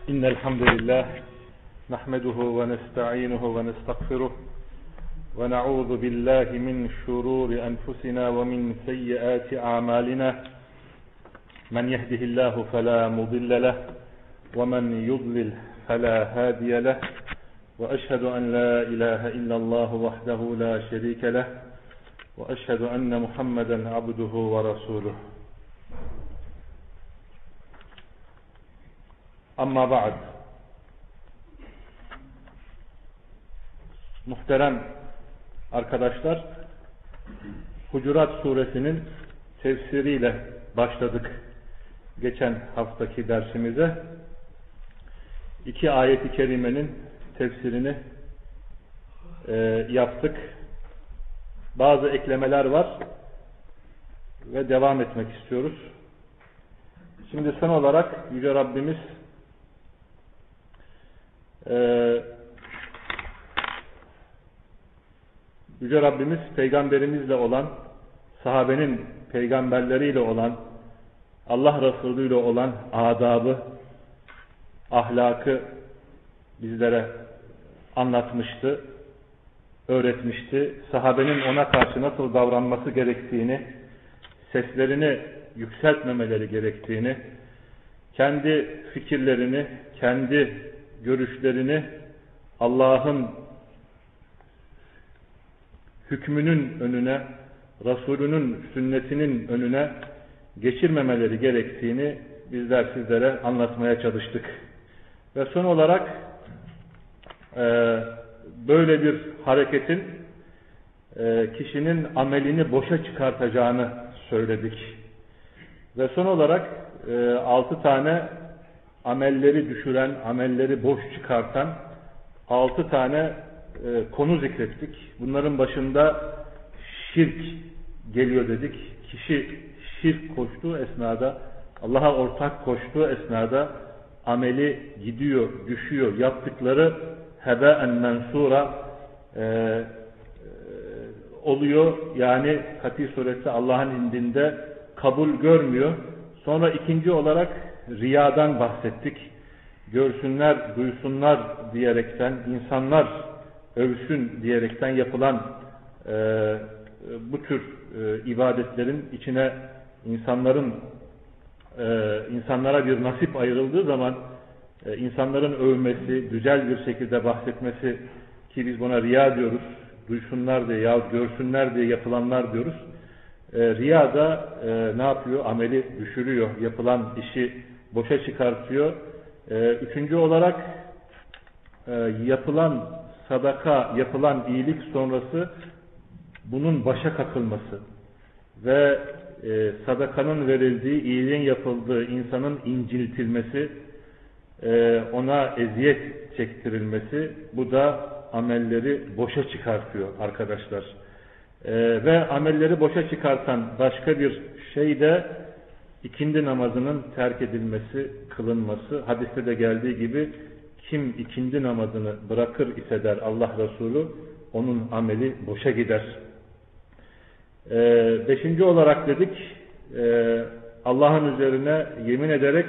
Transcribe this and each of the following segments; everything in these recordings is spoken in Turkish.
إن الحمد لله نحمده ونستعينه ونستغفره ونعوذ بالله من شرور أنفسنا ومن سيئات أعمالنا من يهده الله فلا مضل له ومن يضلل فلا هادي له وأشهد أن لا إله إلا الله وحده لا شريك له وأشهد أن محمدا عبده ورسوله Amma ba'd. Muhterem arkadaşlar, Hucurat suresinin tefsiriyle başladık geçen haftaki dersimize. 2 ayet-i kerimenin tefsirini yaptık. Bazı eklemeler var ve devam etmek istiyoruz. Şimdi son olarak Yüce Rabbimiz Yüce Rabbimiz peygamberimizle olan, sahabenin peygamberleriyle olan, Allah Resulü ile olan adabı, ahlakı bizlere anlatmıştı, öğretmişti. Sahabenin ona karşı nasıl davranması gerektiğini, seslerini yükseltmemeleri gerektiğini, kendi fikirlerini, kendi görüşlerini Allah'ın hükmünün önüne, Resulünün sünnetinin önüne geçirmemeleri gerektiğini bizler sizlere anlatmaya çalıştık. Ve son olarak böyle bir hareketin kişinin amelini boşa çıkartacağını söyledik. Ve son olarak 6 tane amelleri düşüren, amelleri boş çıkartan 6 tane konu zikrettik. Bunların başında şirk geliyor dedik. Kişi şirk koştuğu esnada, Allah'a ortak koştuğu esnada ameli gidiyor, düşüyor. Yaptıkları hebâen mensûra oluyor. Yani Fatih suresi Allah'ın indinde kabul görmüyor. Sonra ikinci olarak riyadan bahsettik. Görsünler, duysunlar diyerekten, insanlar övsün diyerekten yapılan bu tür ibadetlerin içine insanlara bir nasip ayrıldığı zaman insanların övmesi, güzel bir şekilde bahsetmesi, ki biz buna riya diyoruz, duysunlar diye yahut görsünler diye yapılanlar diyoruz. Riya da ne yapıyor? Ameli düşürüyor, yapılan işi boşa çıkartıyor. Üçüncü olarak yapılan sadaka, yapılan iyilik sonrası bunun başa kakılması ve sadakanın verildiği, iyiliğin yapıldığı insanın inciltilmesi, ona eziyet çektirilmesi, bu da amelleri boşa çıkartıyor arkadaşlar. Ve amelleri boşa çıkartan başka bir şey de ikindi namazının terk edilmesi, kılınması. Hadiste de geldiği gibi kim ikindi namazını bırakır ise der Allah Resulü, onun ameli boşa gider. 5. olarak dedik, Allah'ın üzerine yemin ederek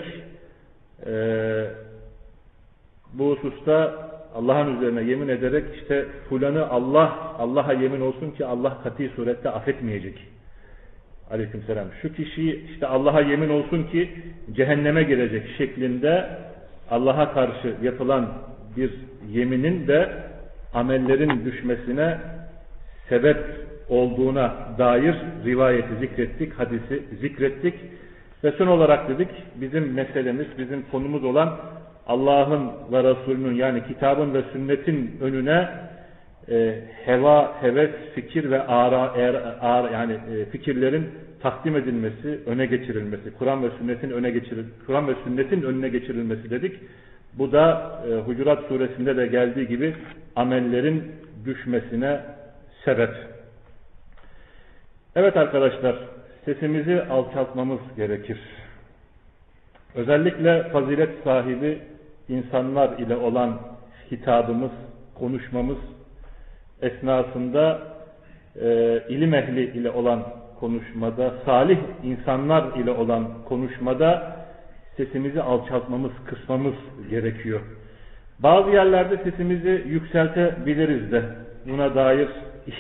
bu hususta Allah'ın üzerine yemin ederek işte fulanı Allah'a yemin olsun ki Allah kat'i surette affetmeyecek. Aleykümselam. Şu kişiyi işte Allah'a yemin olsun ki cehenneme girecek şeklinde Allah'a karşı yapılan bir yeminin de amellerin düşmesine sebep olduğuna dair rivayeti zikrettik, hadisi zikrettik. Ve son olarak dedik, bizim meselemiz, bizim konumuz olan Allah'ın ve Resulünün, yani kitabın ve sünnetin önüne heva, heves, fikir ve yani fikirlerin takdim edilmesi, öne geçirilmesi, Kur'an ve sünnetin önüne geçirilmesi dedik. Bu da Hucurat suresinde de geldiği gibi amellerin düşmesine sebep. Evet arkadaşlar, sesimizi alçaltmamız gerekir. Özellikle fazilet sahibi insanlar ile olan hitabımız, konuşmamız esnasında ilim ehli ile olan konuşmada, salih insanlar ile olan konuşmada sesimizi alçaltmamız, kısmamız gerekiyor. Bazı yerlerde sesimizi yükseltebiliriz de buna dair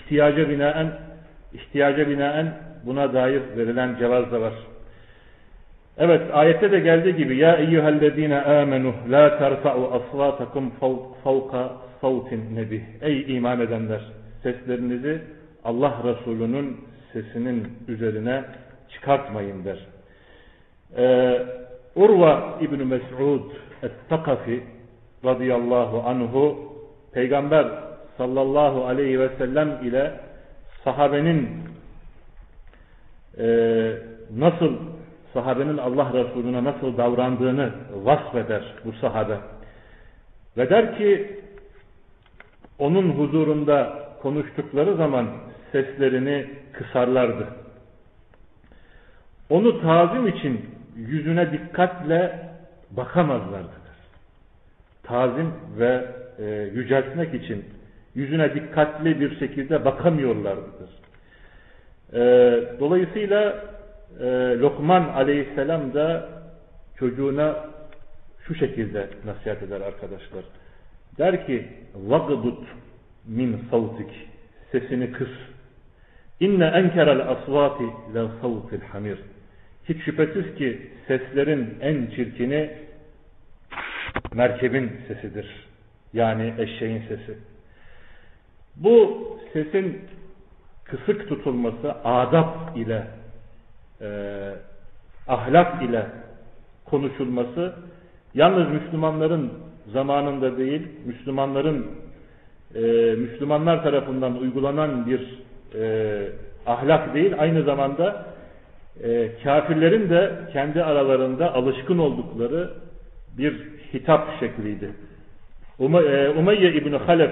ihtiyaca binaen buna dair verilen cevaz da var. Evet, ayette de geldiği gibi ya eyyühellezine amenu la terfa'u asvatakum fawqa savtin nebih. Ey iman edenler, seslerinizi Allah Resulü'nün sesinin üzerine çıkartmayın der. Urva İbn Mes'ud et-Takafi radıyallahu anhu Peygamber sallallahu aleyhi ve sellem ile sahabenin Allah Resulüne nasıl davrandığını vasfeder bu sahabe. Ve der ki onun huzurunda konuştukları zaman seslerini kısarlardı. Onu tazim için yüzüne dikkatle bakamazlardı. Tazim ve yüceltmek için yüzüne dikkatli bir şekilde bakamıyorlardır. Dolayısıyla Lokman aleyhisselam da çocuğuna şu şekilde nasihat eder arkadaşlar. Der ki vagdut min savtik, sesini kıs. İnne enkerel asvati la savtil hamir. Hiç şüphesiz ki seslerin en çirkini merkebin sesidir. Yani eşeğin sesi. Bu sesin kısık tutulması adab ile ahlak ile konuşulması yalnız Müslümanların zamanında değil, Müslümanlar tarafından uygulanan bir ahlak değil, aynı zamanda kafirlerin de kendi aralarında alışkın oldukları bir hitap şekliydi. Umeyye İbn-i Halef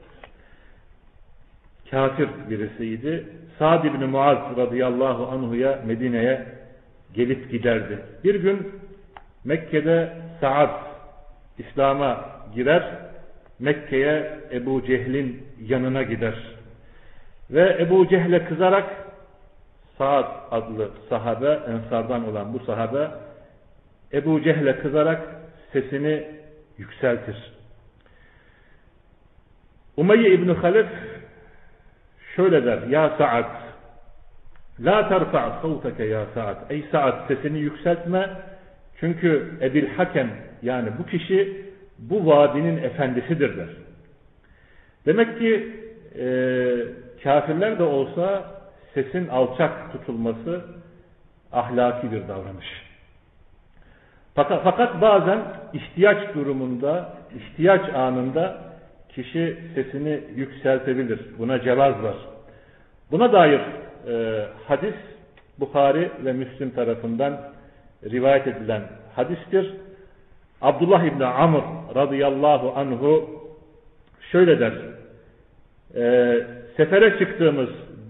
kafir birisiydi. Sa'd ibn Muaz radıyallahu anhu'ya Medine'ye gelip giderdi. Bir gün Mekke'de Sa'd İslam'a girer, Mekke'ye Ebu Cehil'in yanına gider. Ve Ebu Cehil'e kızarak Sa'd adlı sahabe, Ensardan olan bu sahabe Ebu Cehil'e kızarak sesini yükseltir. Umeyye İbn Halef şöyle der: Ya Sa'd, la terfa' savteke ya Sa'd. Ey Sa'd, sesini yükseltme. Çünkü Ebil Hakem, yani bu kişi bu vadinin efendisidir der. Demek ki kafirler de olsa sesin alçak tutulması ahlaki bir davranış. Fakat bazen ihtiyaç durumunda, ihtiyaç anında kişi sesini yükseltebilir. Buna cevaz var. Buna dair hadis Bukhari ve Müslim tarafından rivayet edilen hadistir. Abdullah İbni Amr radıyallahu anhu şöyle der: sefere çıktığımız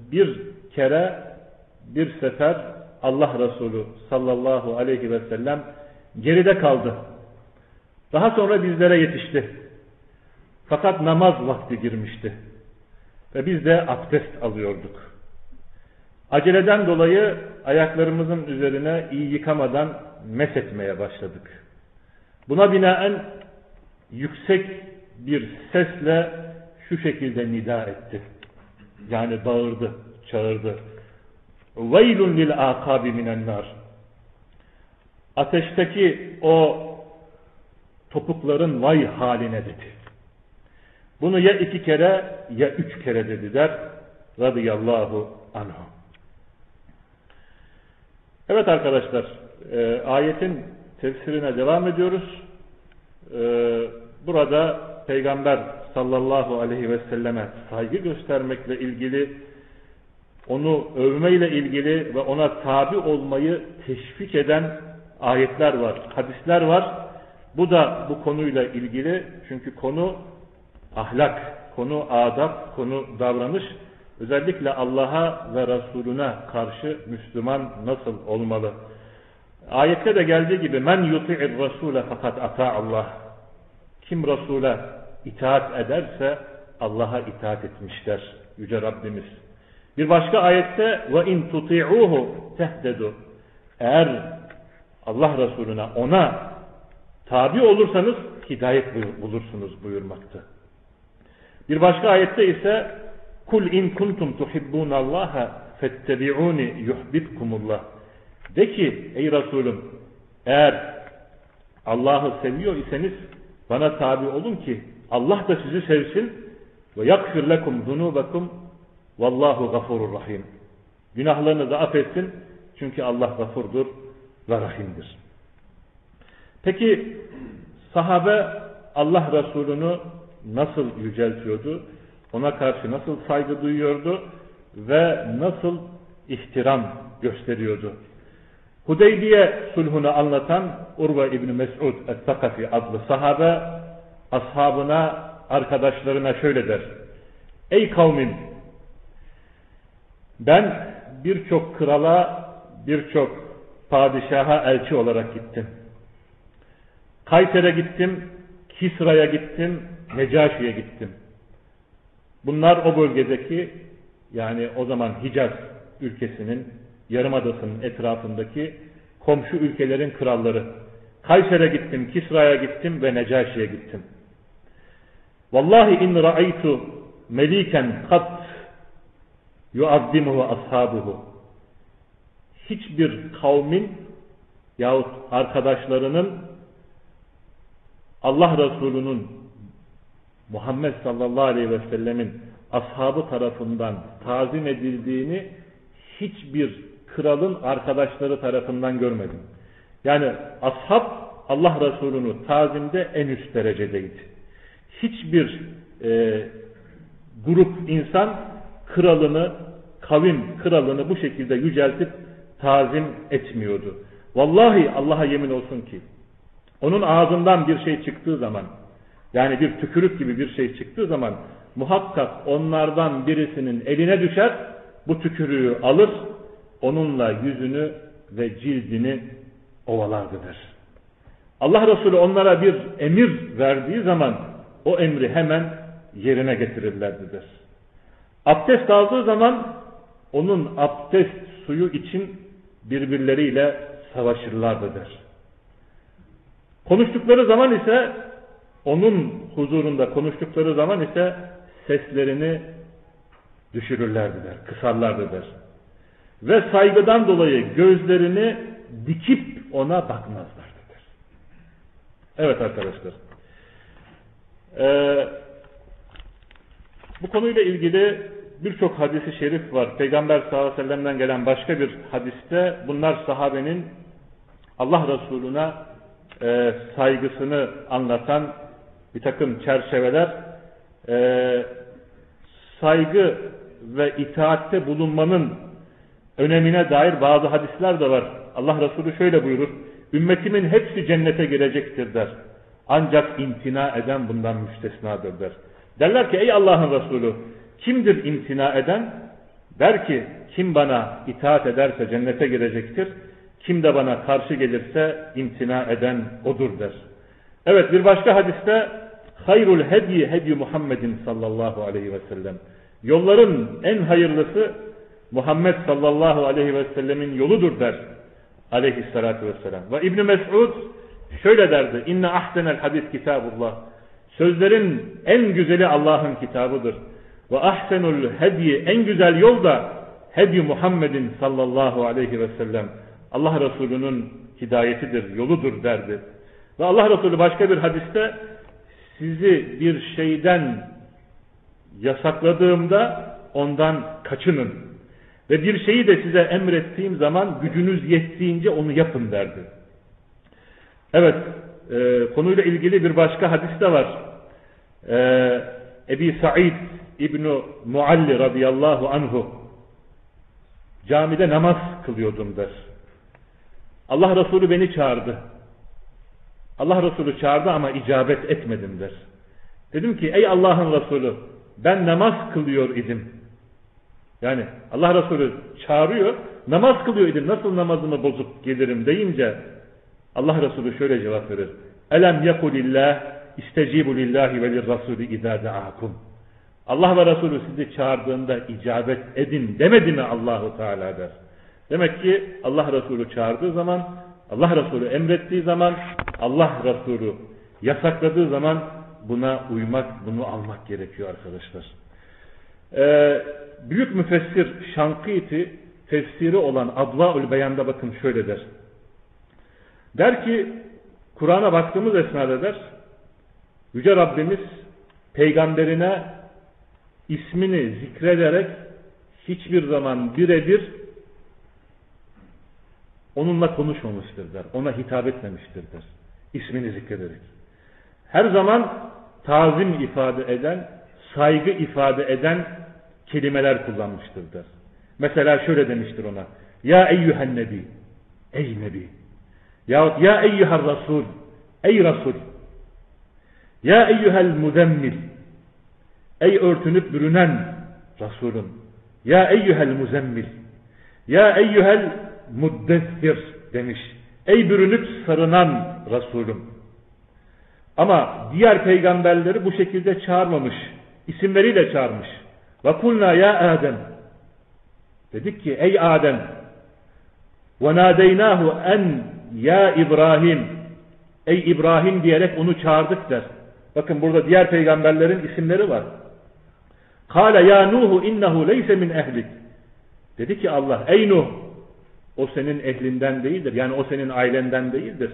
bir sefer Allah Resulü sallallahu aleyhi ve sellem geride kaldı. Daha sonra bizlere yetişti. Fakat namaz vakti girmişti. Ve biz de abdest alıyorduk. Aceleden dolayı ayaklarımızın üzerine iyi yıkamadan meshetmeye başladık. Buna binaen yüksek bir sesle şu şekilde nida etti. Yani bağırdı, çağırdı. Veylun lil akabi minen nar. Ateşteki o topukların vay haline dedi. Bunu ya 2 kere ya 3 kere dediler radıyallahu anhu. Evet arkadaşlar, ayetin tefsirine devam ediyoruz. Burada Peygamber sallallahu aleyhi ve selleme saygı göstermekle ilgili, onu övmeyle ilgili ve ona tabi olmayı teşvik eden ayetler var, hadisler var. Bu da bu konuyla ilgili, çünkü konu ahlak, konu adab, konu davranış. Özellikle Allah'a ve Resulüne karşı Müslüman nasıl olmalı? Ayette de geldiği gibi men yuti'ir rasule fakat ata Allah. Kim Resul'e itaat ederse Allah'a itaat etmişler Yüce Rabbimiz. Bir başka ayette ve in tuti'uhu tehdedu. Eğer Allah Resulüne, ona tabi olursanız hidayet bulursunuz buyurmakta. Bir başka ayette ise kul in kuntum tuhibbunallaha fettebi'uni yuhbibkumullah. De ki ey Resulüm, eğer Allah'ı seviyor iseniz bana tabi olun ki Allah da sizi sevsin ve yakfir lekum zunubakum vallahu gafurur rahim. Günahlarınızı affetsin çünkü Allah gafurdur ve rahimdir. Peki sahabe Allah Resulü'nü nasıl yüceltiyordu? Ona karşı nasıl saygı duyuyordu ve nasıl ihtiram gösteriyordu? Hudeybiye sulhunu anlatan Urve İbni Mes'ud Es-Sakafi adlı sahabe ashabına, arkadaşlarına şöyle der: ey kavmim, ben birçok krala, birçok padişaha elçi olarak gittim. Kayser'e gittim, Kisra'ya gittim, Necaşi'ye gittim. Bunlar o bölgedeki, yani o zaman Hicaz ülkesinin, Yarımadası'nın etrafındaki komşu ülkelerin kralları. Kayser'e gittim, Kisra'ya gittim ve Necaşi'ye gittim. Vallahi in ra'aytu meliken kat yuazzimuhu ashabuhu. Hiçbir kavmin yahut arkadaşlarının Allah Resulü'nün, Muhammed sallallahu aleyhi ve sellemin ashabı tarafından tazim edildiğini hiçbir kralın arkadaşları tarafından görmedim. Yani ashab Allah Resulü'nü tazimde en üst derecedeydi. Hiçbir grup insan kralını, kavim kralını bu şekilde yüceltip tazim etmiyordu. Vallahi Allah'a yemin olsun ki onun ağzından bir şey çıktığı zaman, yani bir tükürük gibi bir şey çıktığı zaman muhakkak onlardan birisinin eline düşer, bu tükürüğü alır, onunla yüzünü ve cildini ovalardı der. Allah Resulü onlara bir emir verdiği zaman o emri hemen yerine getirirlerdi der. Abdest aldığı zaman onun abdest suyu için birbirleriyle savaşırlardı der. Konuştukları zaman ise, onun huzurunda konuştukları zaman ise seslerini düşürürlerdi der, kısarlardı der. Ve saygıdan dolayı gözlerini dikip ona bakmazlardı der. Evet arkadaşlar. Bu konuyla ilgili birçok hadisi şerif var. Peygamber sallallahu aleyhi ve sellem'den gelen başka bir hadiste bunlar sahabenin Allah Resulüne saygısını anlatan bir takım çerçeveler, saygı ve itaatte bulunmanın önemine dair bazı hadisler de var. Allah Resulü şöyle buyurur: ümmetimin hepsi cennete girecektir der. Ancak imtina eden bundan müstesnadır der. Derler ki ey Allah'ın Resulü, kimdir imtina eden? Der ki kim bana itaat ederse cennete girecektir. Kim de bana karşı gelirse imtina eden odur der. Evet, bir başka hadiste hayrul hedi hedi Muhammedin sallallahu aleyhi ve sellem. Yolların en hayırlısı Muhammed sallallahu aleyhi ve sellemin yoludur der aleyhissalatu vesselam. Ve İbn Mes'ud şöyle derdi: İnne ahsenel hadis kitabullah. Sözlerin en güzeli Allah'ın kitabıdır. Ve ahsenul hedi, en güzel yol da hedi Muhammedin sallallahu aleyhi ve sellem. Allah Resulü'nün hidayetidir, yoludur derdi. Ve Allah Resulü başka bir hadiste sizi bir şeyden yasakladığımda ondan kaçının. Ve bir şeyi de size emrettiğim zaman gücünüz yettiğince onu yapın derdi. Evet, konuyla ilgili bir başka hadis de var. Ebi Sa'id İbn-i Mualli radıyallahu anhu camide namaz kılıyordum der. Allah Resulü beni çağırdı. Allah Resulü çağırdı ama icabet etmedim der. Dedim ki ey Allah'ın Resulü, ben namaz kılıyor idim. Yani Allah Resulü çağırıyor, namaz kılıyor idim, nasıl namazımı bozup gelirim deyince Allah Resulü şöyle cevap verir: Elem yekulillah istecibu lillahi ve lirrasulü izâ da'akum. Allah ve Resulü sizi çağırdığında icabet edin demedi mi Allahu Teala der. Demek ki Allah Resulü çağırdığı zaman Allah Resulü emrettiği zaman, Allah Resulü yasakladığı zaman buna uymak, bunu almak gerekiyor arkadaşlar. Büyük müfessir Şankiti tefsiri olan Advaul Beyan'da bakın şöyle der. Der ki, Kur'an'a baktığımız esnada der, Yüce Rabbimiz peygamberine ismini zikrederek hiçbir zaman birebir onunla konuşmamıştır der. Ona hitap etmemiştir der. İsmini zikrederek. Her zaman tazim ifade eden, saygı ifade eden kelimeler kullanmıştır der. Mesela şöyle demiştir ona. Ya eyyühen nebi. Ey nebi. Yahut ya eyyühel rasul. Ey rasul. Ya eyyühel muzemmil. Ey örtünüp bürünen Resulüm. Ya eyyühel muzemmil. Ya eyyühel muddessir demiş. Ey bürünüp sarınan Resulüm. Ama diğer peygamberleri bu şekilde çağırmamış. İsimleriyle çağırmış. Ve kulna ya Adem. Dedik ki ey Adem. Ve nadeynahu en ya İbrahim. Ey İbrahim diyerek onu çağırdık der. Bakın burada diğer peygamberlerin isimleri var. Kâle ya Nuhu innehu leyse min ehlik. Dedi ki Allah ey Nuh. O senin ehlinden değildir. Yani o senin ailenden değildir.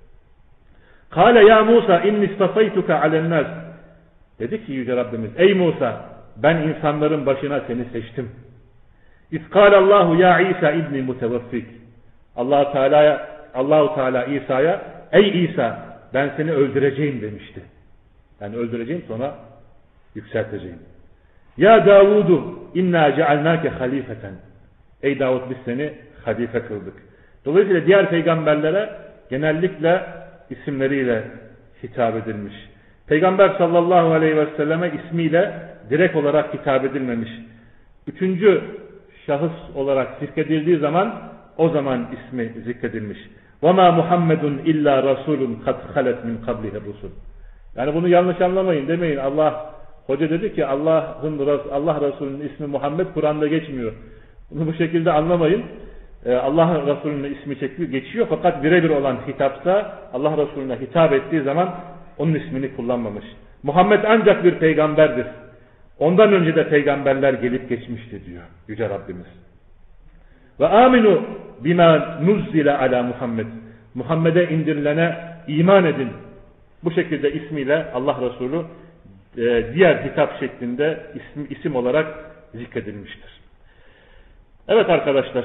Kâle ya Musa inni istafaytuke alennâs. Dedi ki Yüce Rabbimiz ey Musa ben insanların başına seni seçtim. İzkâlallahu ya İsa ibni muteveffik. Allahu Teala İsa'ya ey İsa ben seni öldüreceğim demişti. Yani öldüreceğim sonra yükselteceğim. Ya Davudu inna cealnâke halifeten. Ey Davud biz seni halife kıldık. Dolayısıyla diğer peygamberlere genellikle isimleriyle hitap edilmiş. Peygamber sallallahu aleyhi ve selleme ismiyle direkt olarak hitap edilmemiş. Üçüncü şahıs olarak zikredildiği zaman o zaman ismi zikredilmiş. وَمَا مُحَمَّدٌ illa rasulun قَدْ خَلَتْ مِنْ قَبْلِهِ الرُّسُلُ. Yani bunu yanlış anlamayın demeyin. Hoca dedi ki Allah Resulü'nün ismi Muhammed Kur'an'da geçmiyor. Bunu bu şekilde anlamayın. Allah Resulü'nün ismi geçiyor fakat birebir olan hitapta Allah Resulü'ne hitap ettiği zaman onun ismini kullanmamış. Muhammed ancak bir peygamberdir. Ondan önce de peygamberler gelip geçmişti diyor Yüce Rabbimiz. Ve aminu bima nuzzile ala Muhammed. Muhammed'e indirilene iman edin. Bu şekilde ismiyle Allah Resulü diğer hitap şeklinde isim olarak zikredilmiştir. Evet arkadaşlar,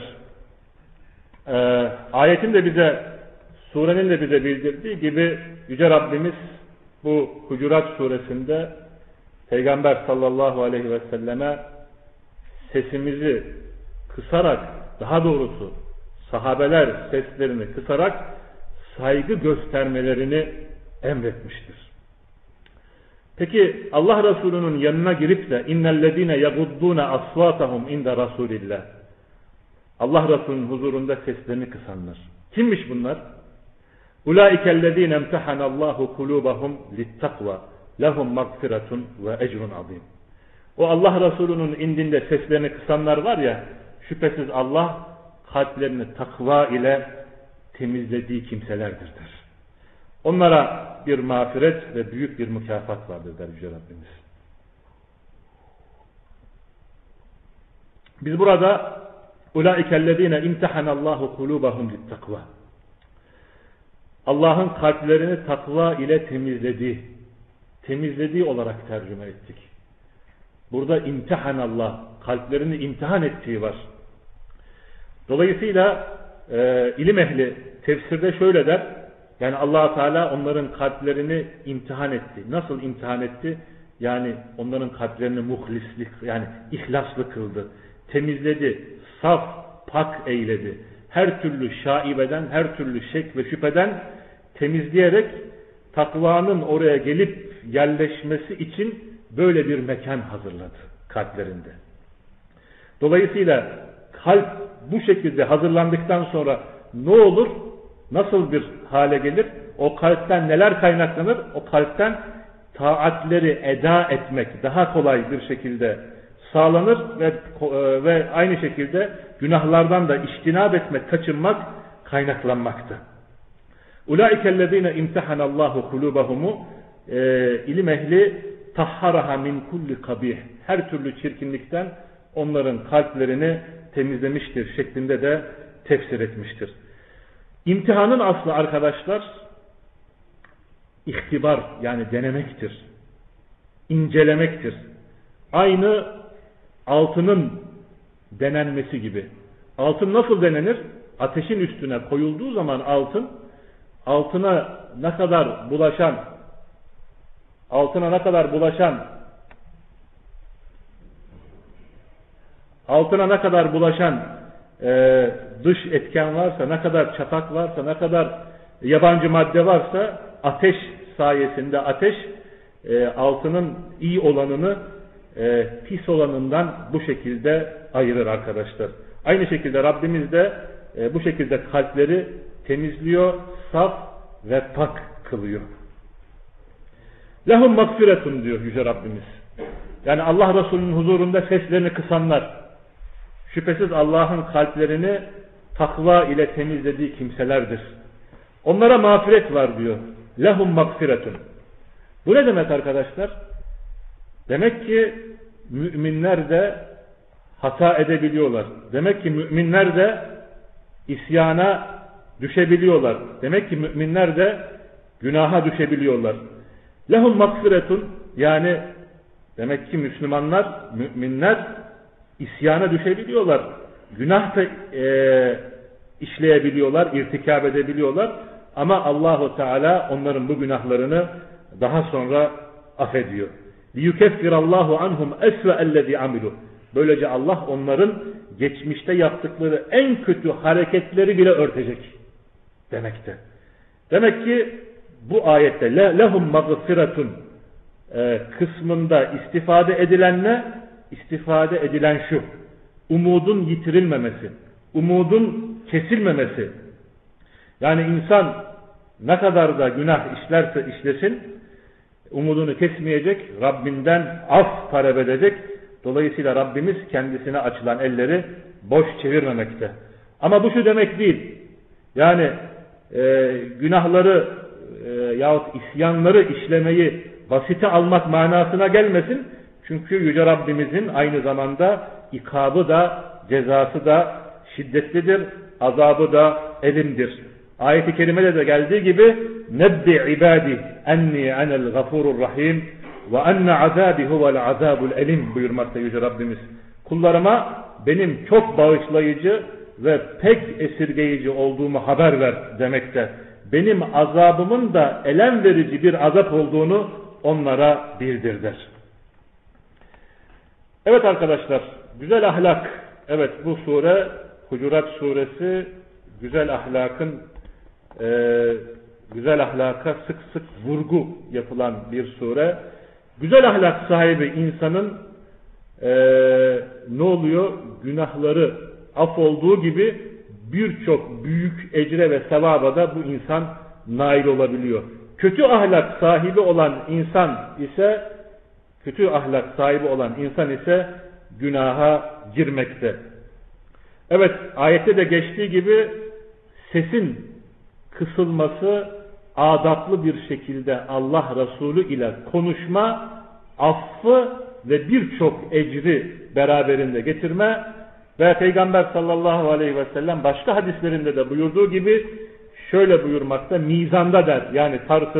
ayetin de bize, surenin de bize bildirdiği gibi Yüce Rabbimiz bu Hucurat suresinde Peygamber sallallahu aleyhi ve selleme sesimizi kısarak, daha doğrusu sahabeler seslerini kısarak saygı göstermelerini emretmiştir. Peki Allah Resulü'nün yanına girip de innellezine yagudduna asvatahum inde Rasulillah. Allah Resulü'nün huzurunda seslerini kısanlar. Kimmiş bunlar? Ulaikellezine emtahanallahu kulubahum littakva lehum mağfiretun ve ecrun azim. O Allah Resulü'nün indinde seslerini kısanlar var ya, şüphesiz Allah kalplerini takva ile temizlediği kimselerdir der. Onlara bir mağfiret ve büyük bir mükafat vardır der Yüce Rabbimiz. Biz burada ulaikellezine imtahanallahu kulubahum littakva. Allah'ın kalplerini takva ile temizlediği olarak tercüme ettik. Burada imtihanallah, kalplerini imtihan ettiği var. Dolayısıyla ilim ehli tefsirde şöyle der, yani Allah Teala onların kalplerini imtihan etti. Nasıl imtihan etti? Yani onların kalplerini muhlislik, yani ihlaslı kıldı, temizledi, saf, pak eyledi. Her türlü şaibeden, her türlü şek ve şüpheden temizleyerek takvanın oraya gelip yerleşmesi için böyle bir mekan hazırladı kalplerinde. Dolayısıyla kalp bu şekilde hazırlandıktan sonra ne olur? Nasıl bir hale gelir? O kalpten neler kaynaklanır? O kalpten taatleri eda etmek daha kolay bir şekilde sağlanır ve aynı şekilde günahlardan da içtinab etmek, kaçınmak kaynaklanmaktı. Ulaikellezine imtihanallahu kulubahumu ilim ehli tahharaha min kulli kabih. Her türlü çirkinlikten onların kalplerini temizlemiştir şeklinde de tefsir etmiştir. İmtihanın aslı arkadaşlar ihtibar, yani denemektir. İncelemektir. Aynı altının denenmesi gibi. Altın nasıl denenir? Ateşin üstüne koyulduğu zaman altına ne kadar bulaşan dış etken varsa, ne kadar çapak varsa, ne kadar yabancı madde varsa ateş sayesinde altının iyi olanını pis olanından bu şekilde ayırır arkadaşlar. Aynı şekilde Rabbimiz de bu şekilde kalpleri temizliyor, saf ve pak kılıyor. Lehum mağfiretun diyor Yüce Rabbimiz. Yani Allah Resulü'nün huzurunda seslerini kısanlar, şüphesiz Allah'ın kalplerini takva ile temizlediği kimselerdir. Onlara mağfiret var diyor. Lehum mağfiretun. Bu ne demek arkadaşlar? Demek ki müminler de hata edebiliyorlar. Demek ki müminler de isyana düşebiliyorlar. Demek ki müminler de günaha düşebiliyorlar. Lehum mağfiretun, yani demek ki müminler isyana düşebiliyorlar. Günah da işleyebiliyorlar, irtikab edebiliyorlar. Ama Allahu Teala onların bu günahlarını daha sonra affediyor. Liyukeffirallahu anhum esve'ellezî amilu. Böylece Allah onların geçmişte yaptıkları en kötü hareketleri bile örtecek demekte. Demek ki bu ayette lehum mağfiretun kısmında istifade edilen şu: umudun yitirilmemesi, umudun kesilmemesi. Yani insan ne kadar da günah işlerse işlesin, umudunu kesmeyecek, Rabbinden af talep edecek. Dolayısıyla Rabbimiz kendisine açılan elleri boş çevirmemekte. Ama bu şu demek değil. Yani günahları yahut isyanları işlemeyi basite almak manasına gelmesin. Çünkü Yüce Rabbimizin aynı zamanda ikabı da, cezası da şiddetlidir, azabı da elimdir. Ayet-i kerimede de geldiği gibi nebbi ibadi enni enel gafurur rahim ve enne azabi huvel azabul elim buyurmakta Yüce Rabbimiz. Kullarıma benim çok bağışlayıcı ve pek esirgeyici olduğumu haber ver demekte. Benim azabımın da elem verici bir azap olduğunu onlara bildir der. Evet arkadaşlar, güzel ahlak. Evet, bu sure Hucurat suresi güzel ahlaka sık sık vurgu yapılan bir sure. Güzel ahlak sahibi insanın ne oluyor? Günahları af olduğu gibi birçok büyük ecre ve sevaba da bu insan nail olabiliyor. Kötü ahlak sahibi olan insan ise günaha girmekte. Evet, ayette de geçtiği gibi sesin kısılması, adaplı bir şekilde Allah Resulü ile konuşma, affı ve birçok ecri beraberinde getirme ve Peygamber sallallahu aleyhi ve sellem başka hadislerinde de buyurduğu gibi şöyle buyurmakta: mizanda der, yani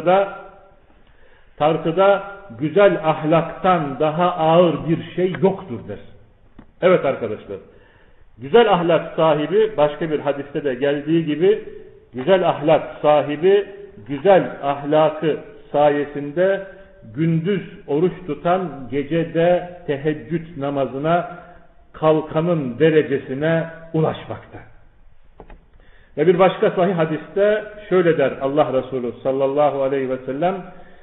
tartıda güzel ahlaktan daha ağır bir şey yoktur der. Evet arkadaşlar, güzel ahlak sahibi, başka bir hadiste de geldiği gibi, güzel ahlak sahibi güzel ahlakı sayesinde gündüz oruç tutan, gecede teheccüd namazına kalkanın derecesine ulaşmakta. Ve bir başka sahih hadiste şöyle der Allah Resulü sallallahu aleyhi ve sellem: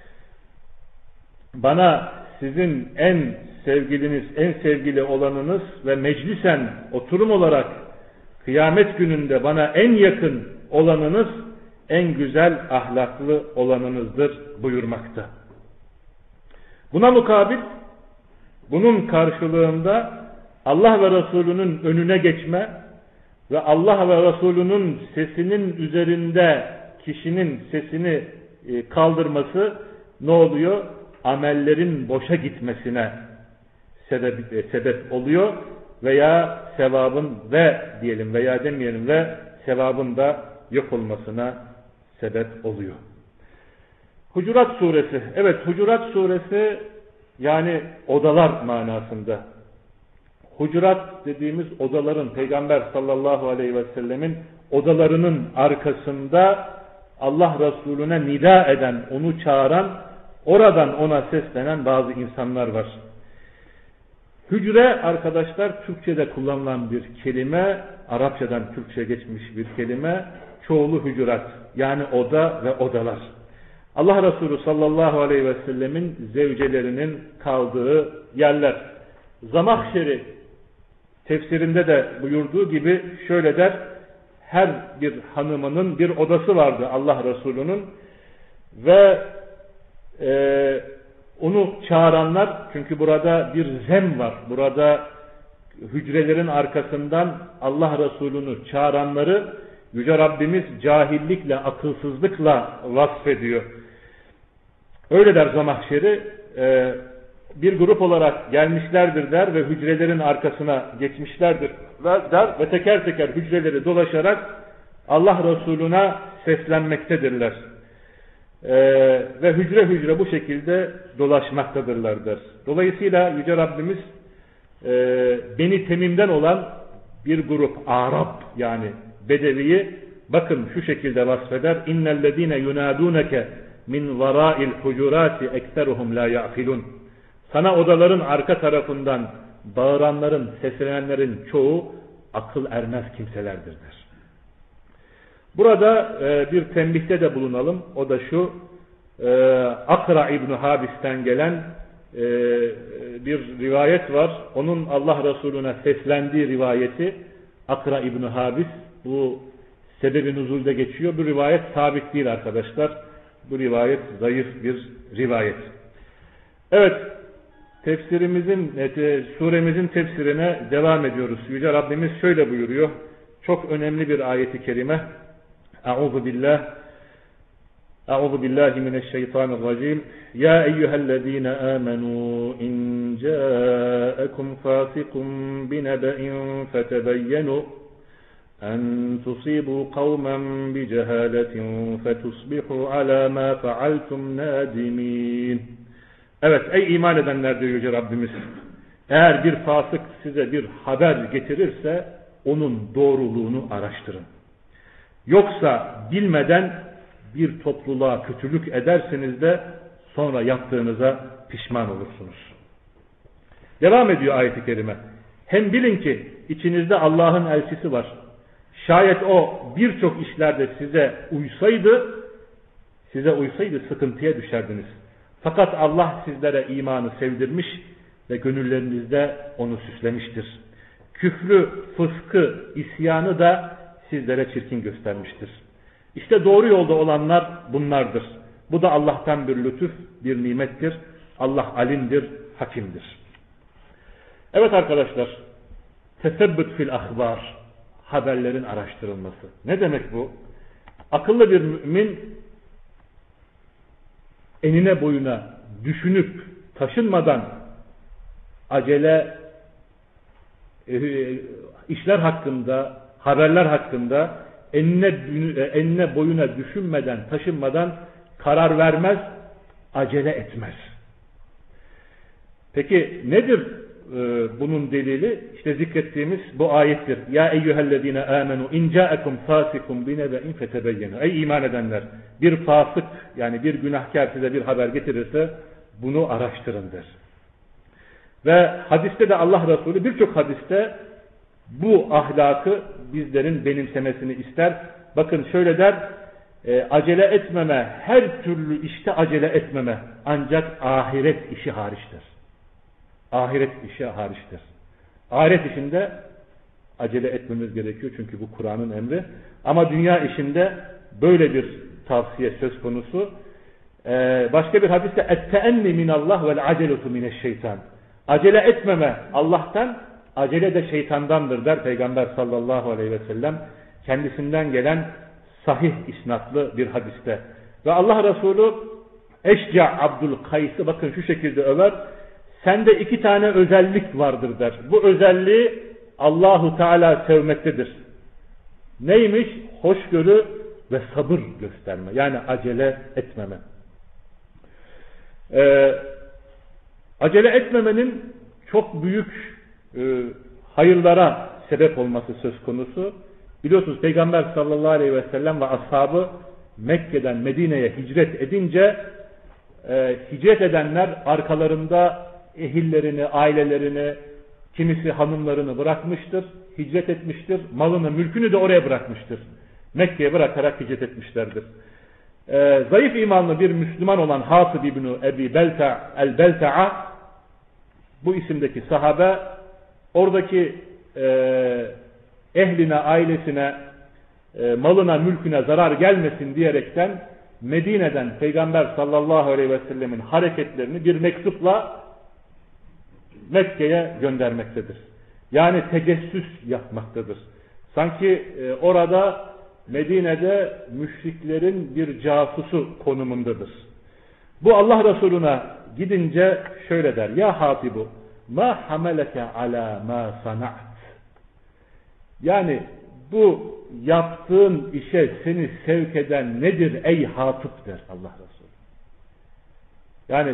bana sizin en sevgili olanınız ve meclisen oturum olarak kıyamet gününde bana en yakın olanınız en güzel ahlaklı olanınızdır buyurmakta. Buna mukabil, bunun karşılığında Allah ve Resulünün önüne geçme ve Allah ve Resulünün sesinin üzerindeki kişinin sesini kaldırması ne oluyor? Amellerin boşa gitmesine sebep oluyor veya sevabın diyelim veya demeyelim ve sevabın da yok olmasına sebep oluyor. Hucurat suresi. Evet, Hucurat suresi yani odalar manasında. Hucurat dediğimiz odaların, Peygamber sallallahu aleyhi ve sellemin odalarının arkasında Allah Resulüne nida eden, onu çağıran, oradan ona seslenen bazı insanlar var. Hücre arkadaşlar Türkçe'de kullanılan bir kelime, Arapçadan Türkçe'ye geçmiş bir kelime, çoğulu hücurat yani oda ve odalar. Allah Resulü sallallahu aleyhi ve sellemin zevcelerinin kaldığı yerler. Zamahşeri tefsirinde de buyurduğu gibi şöyle der, her bir hanımının bir odası vardı Allah Resulü'nün ve onu çağıranlar, çünkü burada bir zem var, burada hücrelerin arkasından Allah Resulü'nü çağıranları Yüce Rabbimiz cahillikle, akılsızlıkla vasfediyor. Öyle der Zamahşeri, bir grup olarak gelmişlerdir der ve hücrelerin arkasına geçmişlerdir der ve teker teker hücreleri dolaşarak Allah Resulüne seslenmektedirler. Ve hücre hücre bu şekilde dolaşmaktadırlar der. Dolayısıyla Yüce Rabbimiz Beni Temim'den olan bir grup Arap yani Bedevi'yi bakın şu şekilde vasfeder. İnnellezîne yunâdûneke min varâil hucurâti ekseruhum lâ ya'kilûn. Sana odaların arka tarafından bağıranların, seslenenlerin çoğu akıl ermez kimselerdir der. Burada bir tembihte de bulunalım. O da şu, Akra İbn-i Habis'ten gelen bir rivayet var. Onun Allah Resulüne seslendiği rivayeti Akra İbn-i Habis, bu sebebi nuzulde geçiyor. Bu rivayet sabit değil arkadaşlar. Bu rivayet zayıf bir rivayet. Evet, suremizin tefsirine devam ediyoruz. Yüce Rabbimiz şöyle buyuruyor. Çok önemli bir ayeti kerime. Euzu billahi mineşşeytanirracim. Ya eyyühellezine amenu in ca'akum fasikum binebe'in fetebeyyenu en tusibu kavmen bi cehaletin fetusbihu ala ma faaltum nadimin. Evet, ey iman edenler diyor Yüce Rabbimiz. Eğer bir fasık size bir haber getirirse onun doğruluğunu araştırın. Yoksa bilmeden bir topluluğa kötülük ederseniz de sonra yaptığınıza pişman olursunuz. Devam ediyor ayet-i kerime. Hem bilin ki içinizde Allah'ın elçisi var. Şayet o birçok işlerde size uysaydı sıkıntıya düşerdiniz. Fakat Allah sizlere imanı sevdirmiş ve gönüllerinizde onu süslemiştir. Küfrü, fıskı, isyanı da sizlere çirkin göstermiştir. İşte doğru yolda olanlar bunlardır. Bu da Allah'tan bir lütuf, bir nimettir. Allah alimdir, hakimdir. Evet arkadaşlar, tesebbüt fil ahbar, haberlerin araştırılması. Ne demek bu? Akıllı bir mümin enine boyuna düşünüp taşınmadan acele işler hakkında, haberler hakkında enine boyuna düşünmeden, taşınmadan karar vermez, acele etmez. Peki nedir bunun delili? İşte zikrettiğimiz bu ayettir. Ya eyyühellezine amenu in ca'akum fasikum binebe'in fetebeyyenu. Ey iman edenler, bir fasık yani bir günahkar size bir haber getirirse bunu araştırın der. Ve hadiste de Allah Resulü birçok hadiste bu ahlakı bizlerin benimsemesini ister. Bakın şöyle der, acele etmeme, her türlü işte acele etmeme, ancak ahiret işi hariçtir. Ahiret işi hariçtir. Ahiret işinde acele etmemiz gerekiyor çünkü bu Kur'an'ın emri. Ama dünya işinde böyle bir tavsiye söz konusu. Başka bir hadiste et-teenni minallah vel aceletu mineşşeytan. Acele etmeme Allah'tan, acele de şeytandandır der Peygamber sallallahu aleyhi ve sellem. Kendisinden gelen sahih isnatlı bir hadiste. Ve Allah Resulü Eşca Abdülkays'ı bakın şu şekilde över. Sende 2 tane özellik vardır der. Bu özelliği Allahu Teala sevmektedir. Neymiş? Hoşgörü ve sabır gösterme. Yani acele etmeme. Acele etmemenin çok büyük hayırlara sebep olması söz konusu. Biliyorsunuz Peygamber sallallahu aleyhi ve sellem ve ashabı Mekke'den Medine'ye hicret edince hicret edenler arkalarında ehillerini, ailelerini, kimisi hanımlarını bırakmıştır, hicret etmiştir, malını, mülkünü de oraya bırakmıştır. Mekke'ye bırakarak hicret etmişlerdir. Zayıf imanlı bir Müslüman olan Hatib İbni Ebi Belta el-Belta'a, bu isimdeki sahabe, oradaki ehline, ailesine, malına, mülküne zarar gelmesin diyerekten Medine'den Peygamber sallallahu aleyhi ve sellemin hareketlerini bir mektupla Mekke'ye göndermektedir. Yani tecessüs yapmaktadır. Sanki orada Medine'de müşriklerin bir casusu konumundadır. Bu Allah Resulüne gidince şöyle der: Ya Hatibu, ma hameleke ala ma sana'at. Yani bu yaptığın işe seni sevk eden nedir ey Hatip der Allah Resulü. Yani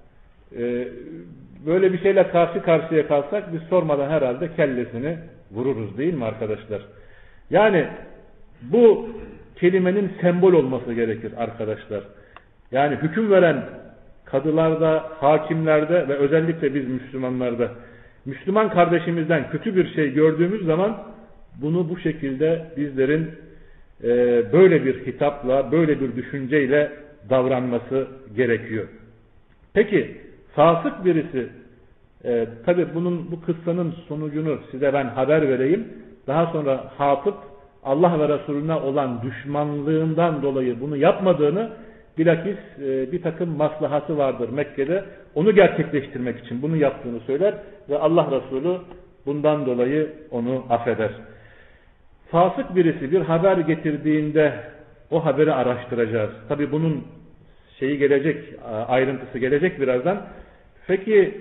böyle bir şeyle karşı karşıya kalsak biz sormadan herhalde kellesini vururuz değil mi arkadaşlar? Yani bu kelimenin sembol olması gerekir arkadaşlar. Yani hüküm veren kadılarda, hakimlerde ve özellikle biz Müslümanlarda, Müslüman kardeşimizden kötü bir şey gördüğümüz zaman bunu bu şekilde bizlerin böyle bir hitapla, böyle bir düşünceyle davranması gerekiyor. Peki fasık birisi, tabi bu kıssanın sonucunu size ben haber vereyim. Daha sonra Hatip Allah ve Resulüne olan düşmanlığından dolayı bunu yapmadığını, bilakis bir takım maslahatı vardır Mekke'de, onu gerçekleştirmek için bunu yaptığını söyler ve Allah Resulü bundan dolayı onu affeder. Fasık birisi bir haber getirdiğinde o haberi araştıracağız. Tabi bunun şeyi gelecek, ayrıntısı gelecek birazdan. Peki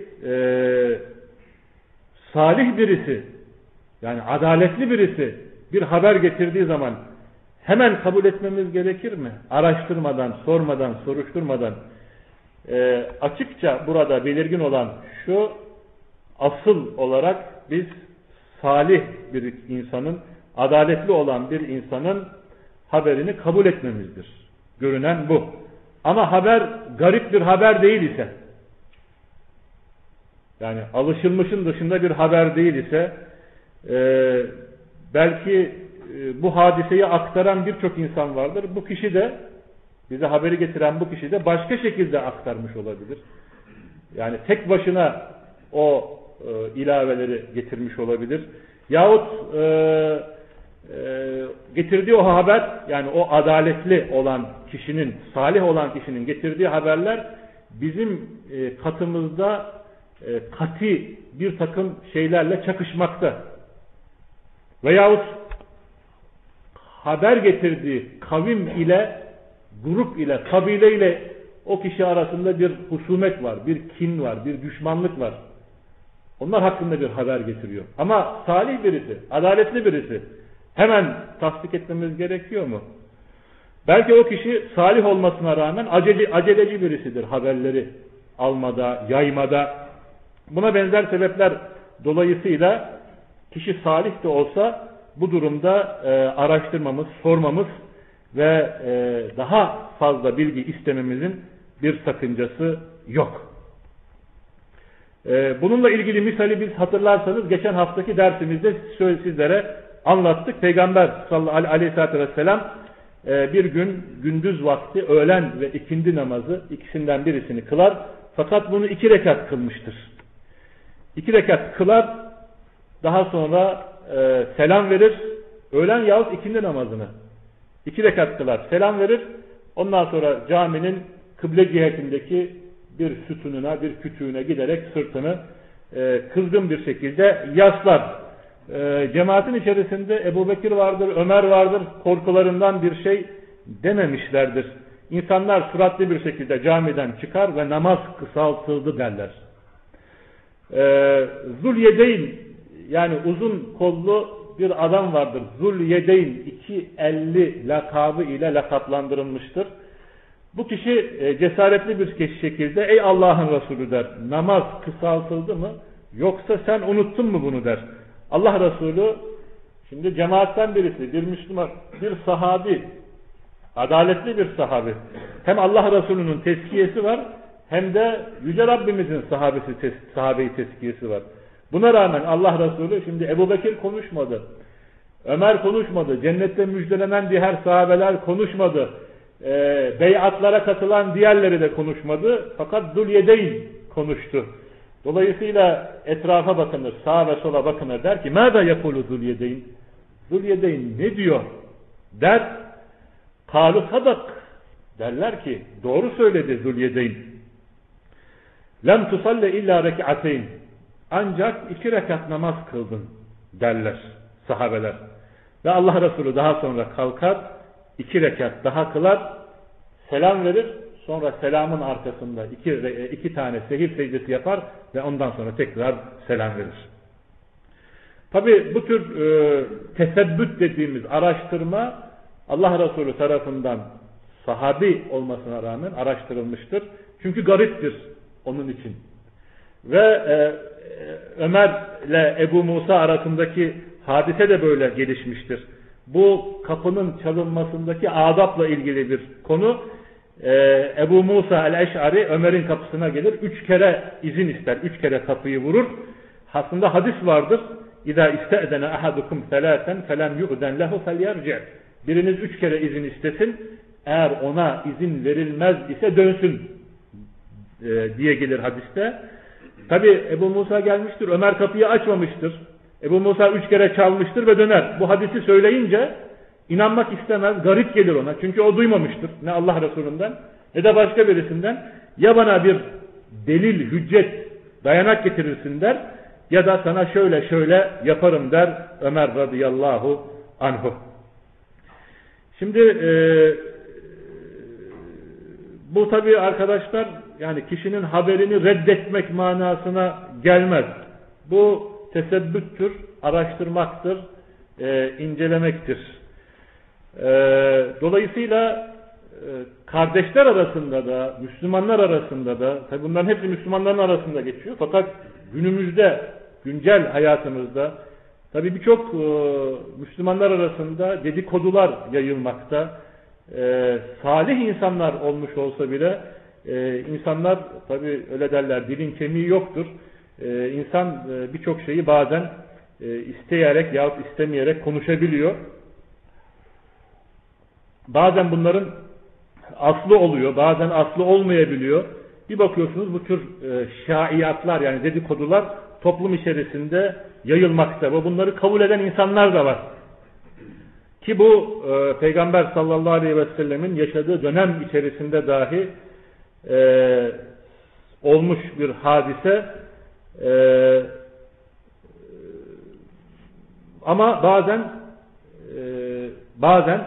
salih birisi, yani adaletli birisi bir haber getirdiği zaman hemen kabul etmemiz gerekir mi? Araştırmadan, sormadan, soruşturmadan. Açıkça burada belirgin olan şu: asıl olarak biz salih bir insanın, adaletli olan bir insanın haberini kabul etmemizdir. Görünen bu. Ama haber garip bir haber değil ise, yani alışılmışın dışında bir haber değil ise, belki bu hadiseyi aktaran birçok insan vardır. Bu kişi de, bize haberi getiren bu kişi de başka şekilde aktarmış olabilir. Yani tek başına o ilaveleri getirmiş olabilir. Yahut getirdiği o haber, yani o adaletli olan kişinin, salih olan kişinin getirdiği haberler bizim katımızda kati bir takım şeylerle çakışmakta. Veyahut haber getirdiği kavim ile, grup ile, kabile ile o kişi arasında bir husumet var, bir kin var, bir düşmanlık var. Onlar hakkında bir haber getiriyor. Ama salih birisi, adaletli birisi hemen tasdik etmemiz gerekiyor mu? Belki o kişi salih olmasına rağmen aceleci birisidir haberleri almada, yaymada. Buna benzer sebepler dolayısıyla kişi salih de olsa bu durumda araştırmamız, sormamız ve daha fazla bilgi istememizin bir sakıncası yok. Bununla ilgili misali biz hatırlarsanız geçen haftaki dersimizde sizlere anlattık. Peygamber aleyhissalatü vesselam bir gün gündüz vakti öğlen ve ikindi namazı ikisinden birisini kılar. Fakat bunu 2 rekat kılmıştır. 2 rekat kılar, daha sonra selam verir. Öğlen yahut ikindi namazını 2 rekat kılar, selam verir. Ondan sonra caminin kıble cihetindeki bir sütununa, bir kütüğüne giderek sırtını kızgın bir şekilde yaslar. Cemaatin içerisinde Ebu Bekir vardır, Ömer vardır, korkularından bir şey dememişlerdir. İnsanlar süratli bir şekilde camiden çıkar ve namaz kısaltıldı derler. Zulyedeyn, yani uzun kollu bir adam vardır. Zulyedeyn, 250 lakabı ile lakaplandırılmıştır. Bu kişi cesaretli bir şekilde ey Allah'ın Resulü der. Namaz kısaltıldı mı yoksa sen unuttun mu bunu der. Allah Resulü şimdi cemaatten birisi, bir Müslüman, bir sahabi, adaletli bir sahabi. Hem Allah Resulü'nün tezkiyesi var hem de Yüce Rabbimizin sahabeyi tezkiyesi var. Buna rağmen Allah Resulü şimdi Ebu Bekir konuşmadı. Ömer konuşmadı. Cennette müjdelenen diğer sahabeler konuşmadı. Beyatlara katılan diğerleri de konuşmadı. Fakat Zulyedeyn konuştu. Dolayısıyla etrafa bakınır, sağa ve sola bakınır, der ki mâdâ yekûlü Zulyedeyn? Zulyedeyn ne diyor? Der. Kâlu sadak. Derler ki doğru söyledi Zulyedeyn. Lem tusalle illa rek'ateyn. Ancak 2 rekat namaz kıldın derler sahabeler. Ve Allah Resulü daha sonra kalkar, 2 rekat daha kılar, selam verir, sonra selamın arkasında 2 tane sehir secdesi yapar ve ondan sonra tekrar selam verir. Tabi bu tür tesebbüt dediğimiz araştırma Allah Resulü tarafından sahabi olmasına rağmen araştırılmıştır. Çünkü gariptir onun için. Ve Ömer ile Ebu Musa arasındaki hadise de böyle gelişmiştir. Bu kapının çalınmasındaki adapla ilgili bir konu. Ebu Musa el-Eş'ari Ömer'in kapısına gelir. 3 kere izin ister. 3 kere kapıyı vurur. Aslında hadis vardır. İzâ iste'dene ahadukum selâsen felem yu'den lehu felyerci'. Biriniz 3 kere izin istesin. Eğer ona izin verilmez ise dönsün diye gelir hadiste. Tabi Ebu Musa gelmiştir. Ömer kapıyı açmamıştır. Ebu Musa 3 kere çalmıştır ve döner. Bu hadisi söyleyince inanmak istemez. Garip gelir ona. Çünkü o duymamıştır. Ne Allah Resulü'nden ne de başka birisinden. Ya bana bir delil, hüccet, dayanak getirirsin der. Ya da sana şöyle şöyle yaparım der Ömer radıyallahu anhu. Şimdi bu tabi arkadaşlar yani kişinin haberini reddetmek manasına gelmez. Bu tesebbüttür, araştırmaktır, incelemektir. Dolayısıyla kardeşler arasında da, Müslümanlar arasında da, tabi bunların hepsi Müslümanların arasında geçiyor. Fakat günümüzde, güncel hayatımızda tabi birçok Müslümanlar arasında dedikodular yayılmakta. Salih insanlar olmuş olsa bile insanlar tabi öyle derler, dilin kemiği yoktur. İnsan birçok şeyi bazen isteyerek yahut istemeyerek konuşabiliyor. Bazen bunların aslı oluyor, bazen aslı olmayabiliyor. Bir bakıyorsunuz bu tür şaiyatlar yani dedikodular toplum içerisinde yayılmakta ve bunları kabul eden insanlar da var. Ki bu Peygamber sallallahu aleyhi ve sellemin yaşadığı dönem içerisinde dahi olmuş bir hadise. Ama bazen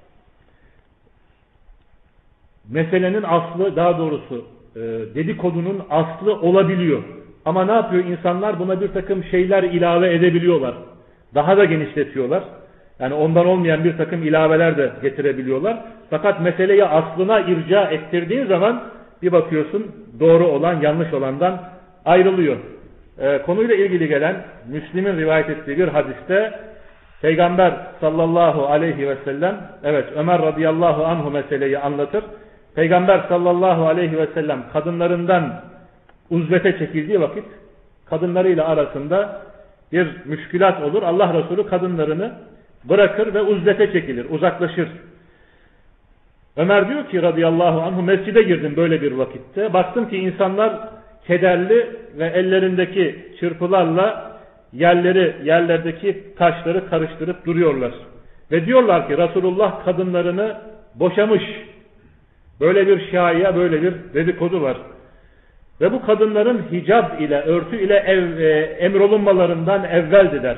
meselenin aslı, daha doğrusu dedikodunun aslı olabiliyor. Ama ne yapıyor insanlar? Buna bir takım şeyler ilave edebiliyorlar. Daha da genişletiyorlar. Yani ondan olmayan bir takım ilaveler de getirebiliyorlar. Fakat meseleyi aslına irca ettirdiğin zaman bir bakıyorsun doğru olan yanlış olandan ayrılıyor. Konuyla ilgili gelen Müslim'in rivayet ettiği bir hadiste Peygamber sallallahu aleyhi ve sellem, evet Ömer radıyallahu anhu meseleyi anlatır. Peygamber sallallahu aleyhi ve sellem kadınlarından uzvete çekildiği vakit kadınlarıyla arasında bir müşkülat olur. Allah Resulü kadınlarını bırakır ve uzvete çekilir, uzaklaşır. Ömer diyor ki radıyallahu anhu, mescide girdim böyle bir vakitte. Baktım ki insanlar kederli ve ellerindeki çırpılarla yerlerdeki taşları karıştırıp duruyorlar. Ve diyorlar ki Resulullah kadınlarını boşamış. Böyle bir şaiye, böyle bir dedikodu var. Ve bu kadınların hicab ile, örtü ile emrolunmalarından evveldiler.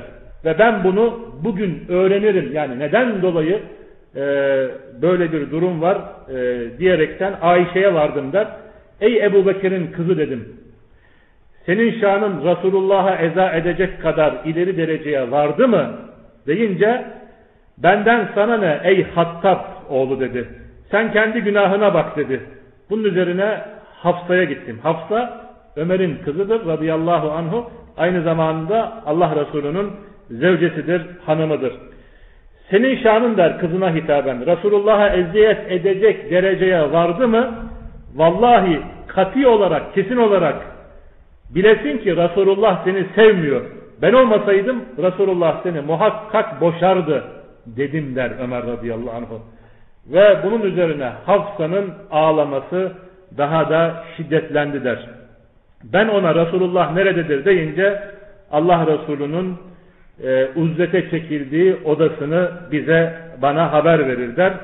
ve ben bunu bugün öğrenirim. Yani neden dolayı böyle bir durum var diyerekten Ayşe'ye vardım der. Ey Ebu Bekir'in kızı dedim. Senin şanın Resulullah'a eza edecek kadar ileri dereceye vardı mı? Deyince benden sana ne ey Hattab oğlu dedi. Sen kendi günahına bak dedi. Bunun üzerine Hafsa'ya gittim. Hafsa Ömer'in kızıdır radıyallahu anhu. Aynı zamanda Allah Resulü'nün zevcesidir, hanımıdır. Senin şanın der kızına hitaben Resulullah'a eziyet edecek dereceye vardı mı? Vallahi kati olarak, kesin olarak bilesin ki Resulullah seni sevmiyor. Ben olmasaydım Resulullah seni muhakkak boşardı dedim der Ömer radıyallahu anhu. Ve bunun üzerine Hafsa'nın ağlaması daha da şiddetlendi der. Ben ona Resulullah nerededir deyince Allah Resulü'nün uzlete çekildiği odasını bana haber verir der.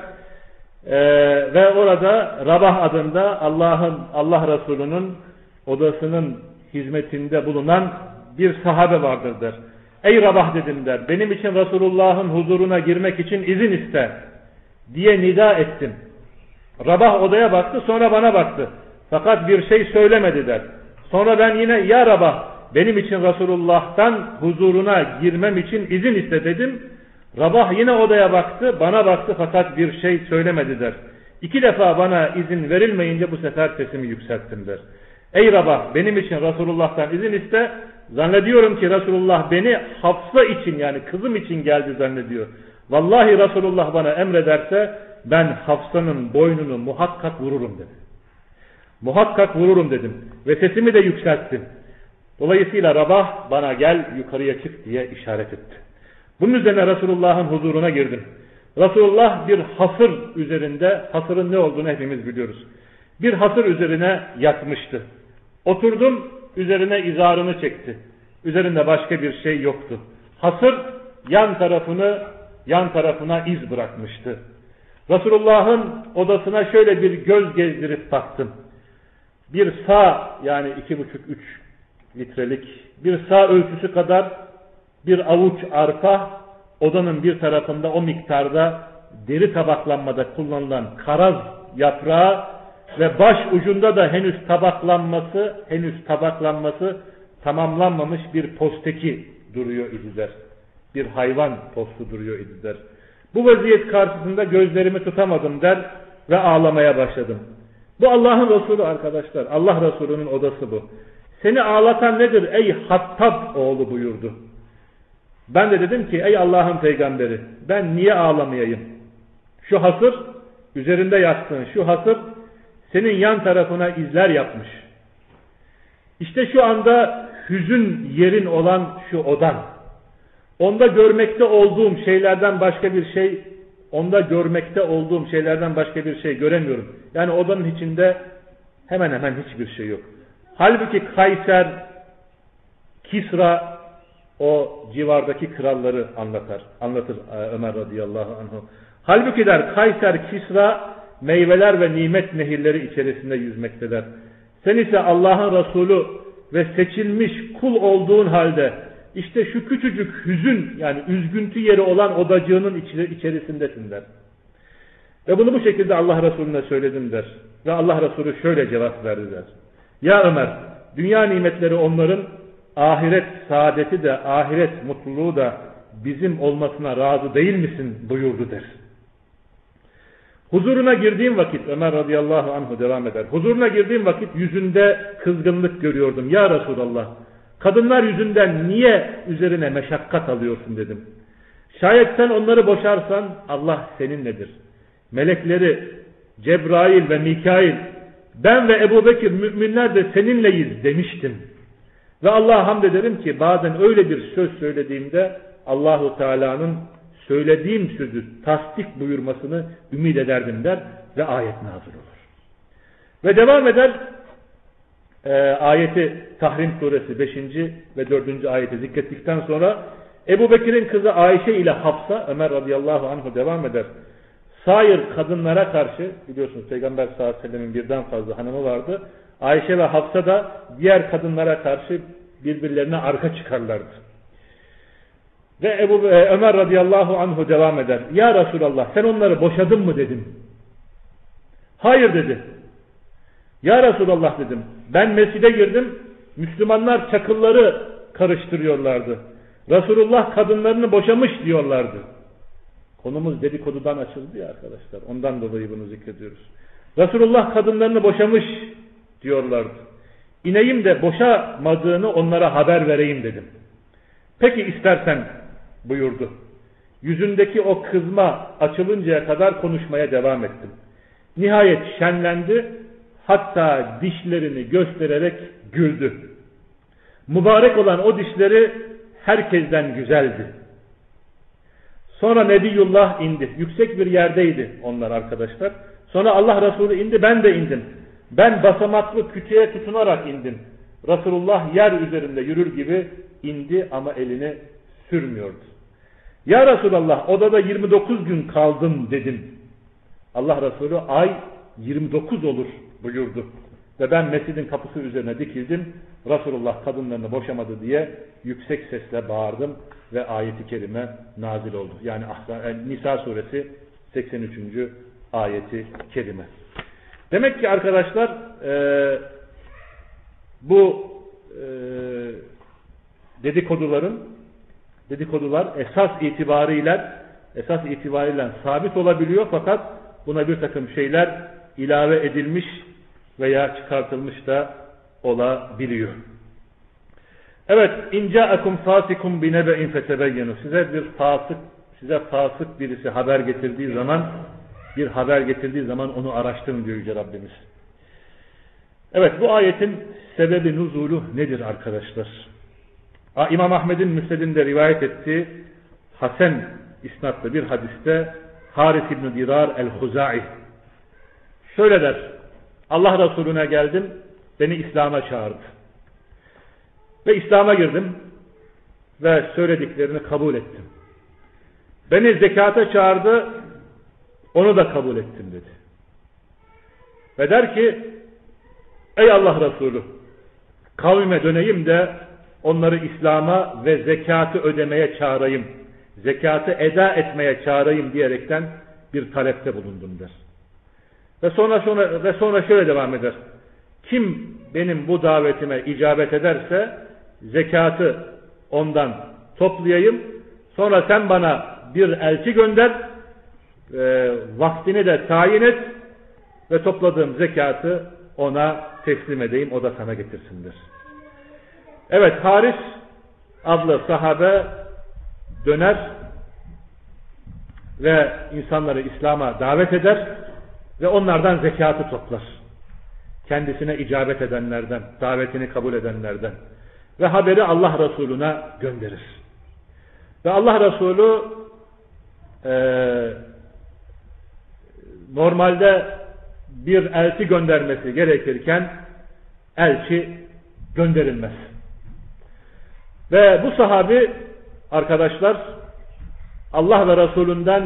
Ve orada Rabah adında Allah Resulü'nün odasının hizmetinde bulunan bir sahabe vardır der. Ey Rabah dedim der. Benim için Resulullah'ın huzuruna girmek için izin iste diye nida ettim. Rabah odaya baktı, sonra bana baktı. Fakat bir şey söylemedi der. Sonra ben yine ya Rabah benim için Resulullah'tan huzuruna girmem için izin iste dedim. Rabah yine odaya baktı, bana baktı fakat bir şey söylemedi der. 2 defa bana izin verilmeyince bu sefer sesimi yükselttim der. Ey Rabah benim için Resulullah'tan izin iste. Zannediyorum ki Resulullah beni Hafsa için yani kızım için geldi zannediyor. Vallahi Resulullah bana emrederse ben Hafsa'nın boynunu muhakkak vururum dedi. Muhakkak vururum dedim. Ve sesimi de yükselttim. Dolayısıyla Rabah bana gel yukarıya çık diye işaret etti. Bunun üzerine Resulullah'ın huzuruna girdim. Resulullah bir hasır üzerinde, hasırın ne olduğunu hepimiz biliyoruz. Bir hasır üzerine yatmıştı. Oturdum, üzerine izarını çekti. Üzerinde başka bir şey yoktu. Hasır yan tarafına iz bırakmıştı. Resulullah'ın odasına şöyle bir göz gezdirip baktım. Bir sağ yani 2,5-3 litrelik bir sağ ölçüsü kadar bir avuç arpa odanın bir tarafında o miktarda deri tabaklanmada kullanılan karaz yaprağı ve baş ucunda da henüz tabaklanması tamamlanmamış bir posteki duruyor idiler. Bir hayvan postu duruyor idiler. Bu vaziyet karşısında gözlerimi tutamadım der ve ağlamaya başladım. Bu Allah'ın Resulü arkadaşlar. Allah Resulü'nün odası bu. Seni ağlatan nedir ey Hattab oğlu buyurdu. Ben de dedim ki ey Allah'ın peygamberi ben niye ağlamayayım? Şu hasır üzerinde yattığın şu hasır senin yan tarafına izler yapmış. İşte şu anda hüzün yerin olan şu odan. Onda görmekte olduğum şeylerden başka bir şey göremiyorum. Yani odanın içinde hemen hemen hiçbir şey yok. Halbuki Kayser, Kisra o civardaki kralları anlatır Ömer radıyallahu anhu. Halbuki der Kayser, Kisra meyveler ve nimet nehirleri içerisinde yüzmekteler. Sen ise Allah'ın Resulü ve seçilmiş kul olduğun halde işte şu küçücük hüzün yani üzgüntü yeri olan odacığının içerisindesin der. Ve bunu bu şekilde Allah Resulüne söyledim der. Ve Allah Resulü şöyle cevap verdi der. Ya Ömer, dünya nimetleri onların, ahiret saadeti de, ahiret mutluluğu da bizim olmasına razı değil misin buyurdu der. Huzuruna girdiğim vakit, Ömer radıyallahu anhu devam eder. Huzuruna girdiğim vakit yüzünde kızgınlık görüyordum. Ya Resulallah, kadınlar yüzünden niye üzerine meşakkat alıyorsun dedim. Şayet sen onları boşarsan Allah seninledir. Melekleri Cebrail ve Mikail, ben ve Ebu Bekir müminler de seninleyiz demiştim. Ve Allah'a hamd ederim ki bazen öyle bir söz söylediğimde Allahu Teala'nın söylediğim sözü tasdik buyurmasını ümit ederdim der ve ayet nazil olur. Ve devam eder ayeti Tahrim suresi 5. ve 4. ayeti zikrettikten sonra Ebu Bekir'in kızı Ayşe ile Hafsa, Ömer radıyallahu anhu devam eder. Sair kadınlara karşı, biliyorsunuz Peygamber sallallahu aleyhi ve sellem'in birden fazla hanımı vardı. Ayşe ve Hafsa da diğer kadınlara karşı birbirlerine arka çıkarlardı. Ve Ömer radıyallahu anhu devam eder. Ya Resulallah, sen onları boşadın mı dedim. Hayır dedi. Ya Resulallah dedim. Ben mescide girdim. Müslümanlar çakılları karıştırıyorlardı. Resulullah kadınlarını boşamış diyorlardı. Konumuz dedikodudan açıldı ya arkadaşlar. Ondan dolayı bunu zikrediyoruz. Resulullah kadınlarını boşamış diyorlardı. İneyim de boşamadığını onlara haber vereyim dedim. Peki istersen buyurdu. Yüzündeki o kızma açılıncaya kadar konuşmaya devam ettim. Nihayet şenlendi, hatta dişlerini göstererek güldü. Mübarek olan o dişleri herkesten güzeldi. Sonra Nebiyullah indi. Yüksek bir yerdeydi onlar arkadaşlar. Sonra Allah Resulü indi, ben de indim. Ben basamaklı kütüğe tutunarak indim. Resulullah yer üzerinde yürür gibi indi ama elini sürmüyordu. Ya Resulallah, odada 29 gün kaldım dedim. Allah Resulü ay 29 olur buyurdu. Ve ben mescidin kapısı üzerine dikildim. Resulullah kadınlarını boşamadı diye yüksek sesle bağırdım ve ayeti kerime nazil oldu. Yani Nisa suresi 83. ayeti kerime. Demek ki arkadaşlar bu dedikodular esas itibariyle sabit olabiliyor, fakat buna bir takım şeyler ilave edilmiş veya çıkartılmış da olabiliyor. Evet, inca'akum fasikum binebe'in fetebeyyenu. Size fasık birisi haber getirdiği zaman onu araştırın diyor Yüce Rabbimiz. Evet, bu ayetin sebebi nuzulu nedir arkadaşlar? İmam Ahmed'in Müsned'inde rivayet ettiği Hasan isnatlı bir hadiste Haris İbn Dirar el-Huzai şöyle der: Allah Resulüne geldim, beni İslam'a çağırdı. Ve İslam'a girdim ve söylediklerini kabul ettim. Beni zekata çağırdı, onu da kabul ettim dedi. Ve der ki, ey Allah Resulü, kavmime döneyim de onları İslam'a ve zekatı ödemeye çağırayım, zekatı eda etmeye çağırayım diyerekten bir talepte bulundum der. Ve sonra şöyle devam eder: kim benim bu davetime icabet ederse zekatı ondan toplayayım, sonra sen bana bir elçi gönder, vaktini de tayin et ve topladığım zekatı ona teslim edeyim, o da sana getirsindir. Evet, Haris adlı sahabe döner ve insanları İslam'a davet eder ve onlardan zekatı toplar. Kendisine icabet edenlerden, davetini kabul edenlerden ve haberi Allah Resulüne gönderir. Ve Allah Resulü normalde bir elçi göndermesi gerekirken elçi gönderilmez. Ve bu sahabi arkadaşlar Allah ve Resulünden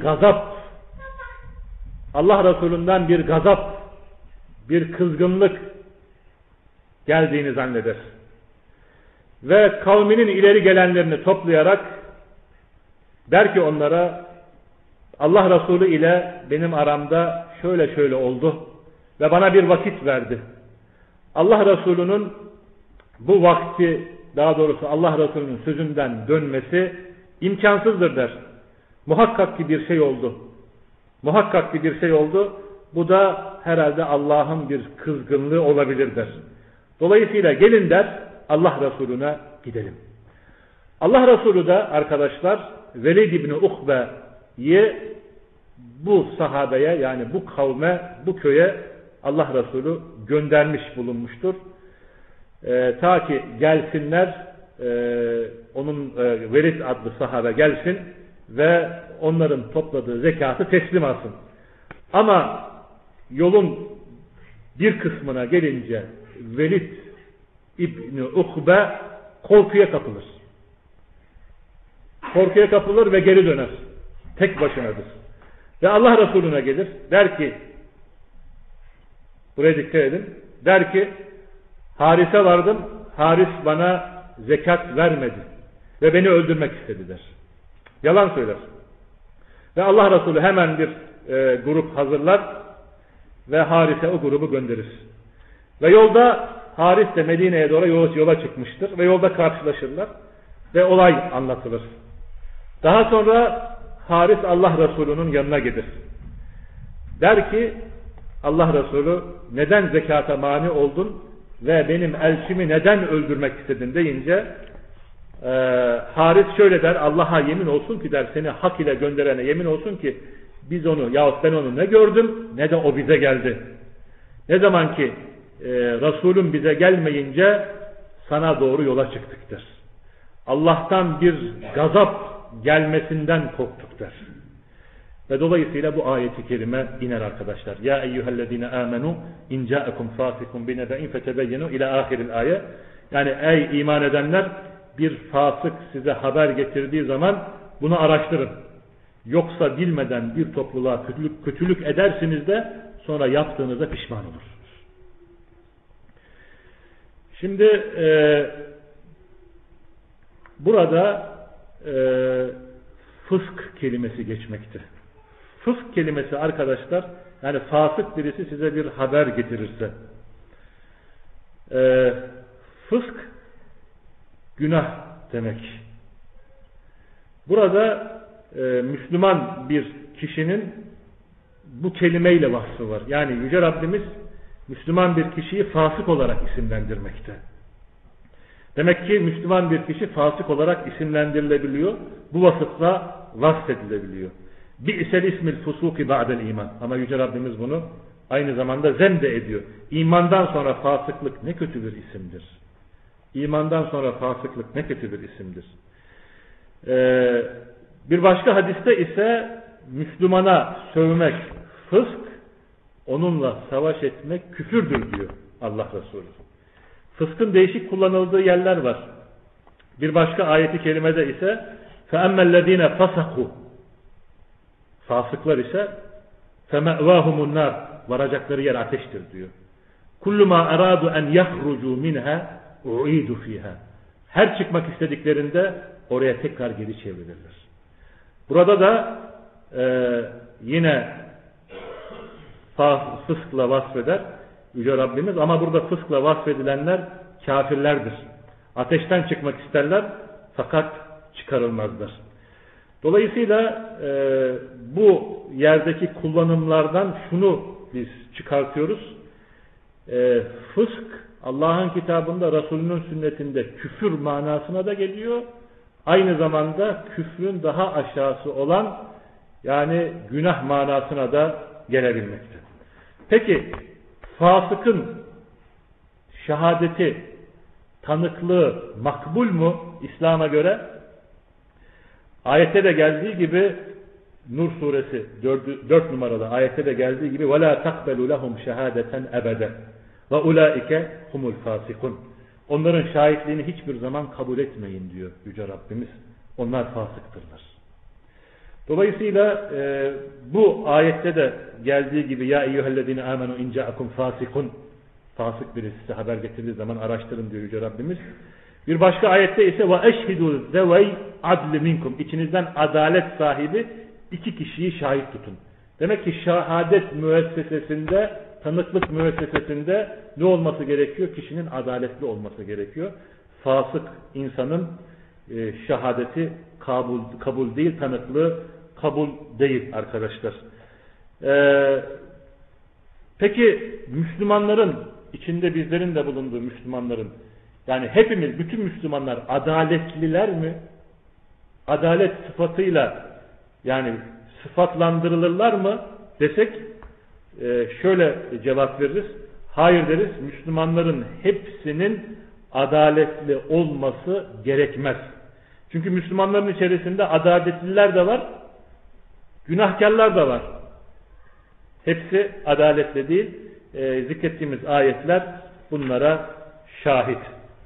bir gazap, bir kızgınlık geldiğini zanneder. Ve kavminin ileri gelenlerini toplayarak der ki onlara, Allah Resulü ile benim aramda şöyle şöyle oldu ve bana bir vakit verdi. Allah Resulü'nün bu vakti, daha doğrusu Allah Resulü'nün sözünden dönmesi imkansızdır der. Muhakkak ki bir şey oldu. Bu da herhalde Allah'ın bir kızgınlığı olabilir der. Dolayısıyla gelin der, Allah Resulüne gidelim. Allah Resulü de arkadaşlar Velid İbni Ukbe'yi bu sahabeye, yani bu kavme, bu köye Allah Resulü göndermiş bulunmuştur. Ta ki gelsinler, onun Velid adlı sahabe gelsin ve onların topladığı zekatı teslim alsın. Ama yolun bir kısmına gelince Velid İbni Ukbe korkuya kapılır ve geri döner. Tek başınadır. Ve Allah Resulüne gelir. Der ki, buraya dikkat edin. Der ki, Haris'e vardım. Haris bana zekat vermedi. ve beni öldürmek istediler. Yalan söyler. Ve Allah Resulü hemen bir grup hazırlar ve Haris'e o grubu gönderir. Ve yolda Haris de Medine'ye doğru yola çıkmıştır ve yolda karşılaşırlar ve olay anlatılır. Daha sonra Haris Allah Resulü'nün yanına gelir. Der ki Allah Resulü neden zekata mani oldun ve benim elçimi neden öldürmek istedin deyince Haris şöyle der, Allah'a yemin olsun ki der, seni hak ile gönderene yemin olsun ki biz onu yahut ben onu ne gördüm ne de o bize geldi. Ne zaman ki Resulüm bize gelmeyince sana doğru yola çıktık der. Allah'tan bir gazap gelmesinden korktuk der. Ve dolayısıyla bu ayeti kerime iner arkadaşlar. Ya eyyühellezine amenu in ca'akum fasikum binebe'in fetebeyyenu ila ahiril ayet. Yani ey iman edenler, bir fasık size haber getirdiği zaman bunu araştırın. Yoksa bilmeden bir topluluğa kötülük edersiniz de sonra yaptığınızda pişman olursunuz. Şimdi burada fısk kelimesi geçmekte. Fısk kelimesi arkadaşlar, yani fasık birisi size bir haber getirirse, fısk günah demek. Burada Müslüman bir kişinin bu kelimeyle vasfı var. Yani Yüce Rabbimiz Müslüman bir kişiyi fasık olarak isimlendirmekte. Demek ki Müslüman bir kişi fasık olarak isimlendirilebiliyor. Bu vasıfla vasfedilebiliyor. Bi'sel ismil fusuki ba'del iman. Ama Yüce Rabbimiz bunu aynı zamanda zem de ediyor. İmandan sonra fasıklık ne kötü bir isimdir. İmandan sonra fasıklık ne kötü bir isimdir. Bir başka hadiste ise Müslümana sövmek fısk, onunla savaş etmek küfürdür diyor Allah Resulü. Fıskın değişik kullanıldığı yerler var. Bir başka ayeti kerimede ise فَأَمَّا الَّذ۪ينَ فَسَقُوا Fasıklar ise فَمَأْوَاهُمُ النَّارِ Varacakları yer ateştir diyor. كُلُّ مَا أَرَادُوا أَنْ يَخْرُجُوا مِنْهَا اُعِيدُ ف۪يهَا Her çıkmak istediklerinde oraya tekrar geri çevrilirler. Burada da yine fıskla vasfeder Yüce Rabbimiz, ama burada fıskla vasfedilenler kafirlerdir. Ateşten çıkmak isterler fakat çıkarılmazlar. Dolayısıyla bu yerdeki kullanımlardan şunu biz çıkartıyoruz. Fısk Allah'ın kitabında, Resulünün sünnetinde küfür manasına da geliyor. Aynı zamanda küfrün daha aşağısı olan, yani günah manasına da gelebilmekte. Peki fasıkın şehadeti, tanıklığı makbul mu İslam'a göre? Ayette de geldiği gibi, Nur suresi 4 numarada ayette de geldiği gibi وَلَا تَقْبَلُوا لَهُمْ شَهَادَةً أَبَدًا وَاُولَٰئِكَ هُمُ الْفَاسِقُونَ Onların şahitliğini hiçbir zaman kabul etmeyin diyor Yüce Rabbimiz. Onlar fasıktırlar. Dolayısıyla bu ayette de geldiği gibi ya eyyühellezine amenu in ca'akum fasikun, fasık birisi size haber getirdiği zaman araştırın diyor Yüce Rabbimiz. Bir başka ayette ise ve eşhidû zevey adli minkum, İçinizden adalet sahibi iki kişiyi şahit tutun. Demek ki şehadet müessesesinde, tanıklık müessesesinde ne olması gerekiyor? Kişinin adaletli olması gerekiyor. Fasık insanın şehadeti kabul değil, tanıklığı kabul değil arkadaşlar. Peki Müslümanların, içinde bizlerin de bulunduğu Müslümanların, yani hepimiz, bütün Müslümanlar adaletliler mi? Adalet sıfatıyla yani sıfatlandırılırlar mı desek şöyle cevap veririz. Hayır deriz. Müslümanların hepsinin adaletli olması gerekmez. Çünkü Müslümanların içerisinde adaletliler de var, günahkarlar da var. Hepsi adaletli değil. Zikrettiğimiz ayetler bunlara şahit.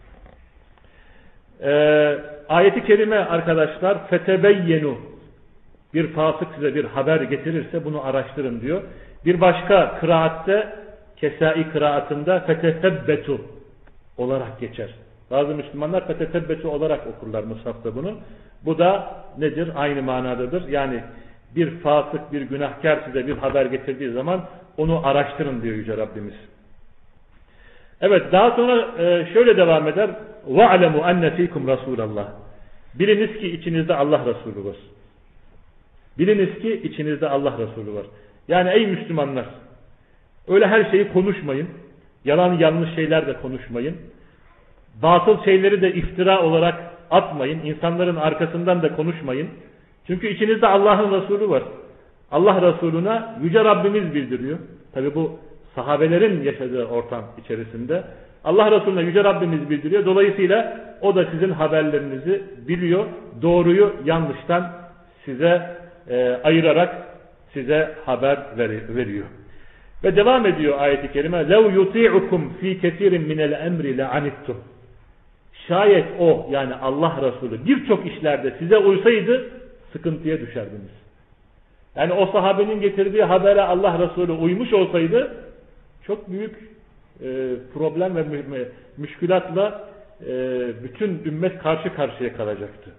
Ayeti kerime arkadaşlar fetebeyyenu, bir fasık size bir haber getirirse bunu araştırın diyor. Bir başka kıraatte, Kesai kıraatında fetesebbetu olarak geçer. Bazı Müslümanlar fetetebbesi olarak okurlar mushafta bunu. Bu da nedir? Aynı manadadır. Yani bir fasık, bir günahkar size bir haber getirdiği zaman onu araştırın diyor Yüce Rabbimiz. Evet, daha sonra şöyle devam eder. وَعْلَمُوا أَنَّ ف۪يكُمْ رَسُولَ اللّٰهِ Biliniz ki içinizde Allah Resulü var. Biliniz ki içinizde Allah Resulü var. Yani ey Müslümanlar, öyle her şeyi konuşmayın. Yalan yanlış şeyler de konuşmayın. Batıl şeyleri de iftira olarak atmayın. İnsanların arkasından da konuşmayın. Çünkü içinizde Allah'ın Resulü var. Allah Resulüne Yüce Rabbimiz bildiriyor. Tabi bu sahabelerin yaşadığı ortam içerisinde. Allah Resulüne Yüce Rabbimiz bildiriyor. Dolayısıyla o da sizin haberlerinizi biliyor. Doğruyu yanlıştan size ayırarak size haber veriyor. Ve devam ediyor ayet-i kerime. لَوْ يُطِيعُكُمْ ف۪ي كَثِيرٍ مِنَ الْاَمْرِ لَعَنِتْتُمْ Şayet o, yani Allah Resulü birçok işlerde size uysaydı sıkıntıya düşerdiniz. Yani o sahabenin getirdiği habere Allah Resulü uymuş olsaydı çok büyük problem ve müşkülatla bütün ümmet karşı karşıya kalacaktı.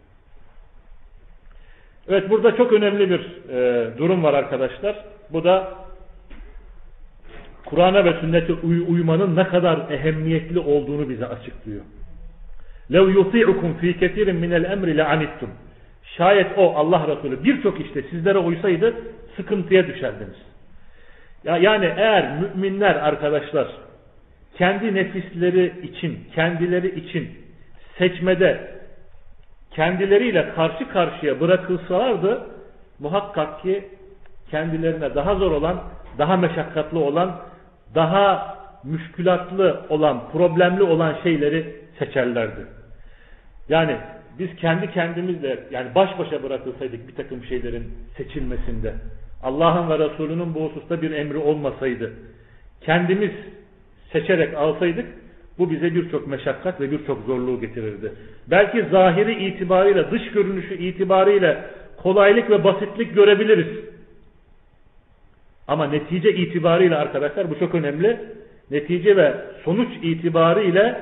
Evet, burada çok önemli bir durum var arkadaşlar. Bu da Kur'an'a ve sünnete uymanın ne kadar ehemmiyetli olduğunu bize açıklıyor. لَوْ يُطِعُكُمْ ف۪ي كَثِيرٍ مِنَ الْاَمْرِ لَعَنِتْتُمْ Şayet o Allah Resulü birçok işte sizlere uysaydı sıkıntıya düşerdiniz. Yani eğer müminler arkadaşlar kendi nefisleri için, kendileri için seçmede kendileriyle karşı karşıya bırakılsalardı muhakkak ki kendilerine daha zor olan, daha meşakkatli olan, daha müşkülatlı olan, problemli olan şeyleri seçerlerdi. Yani biz kendi kendimizle, yani baş başa bırakılsaydık bir takım şeylerin seçilmesinde, Allah'ın ve Resulünün bu hususta bir emri olmasaydı, kendimiz seçerek alsaydık, bu bize birçok meşakkat ve birçok zorluğu getirirdi. Belki zahiri itibarıyla, dış görünüşü itibariyle kolaylık ve basitlik görebiliriz. Ama netice itibariyle arkadaşlar bu çok önemli. Netice ve sonuç itibariyle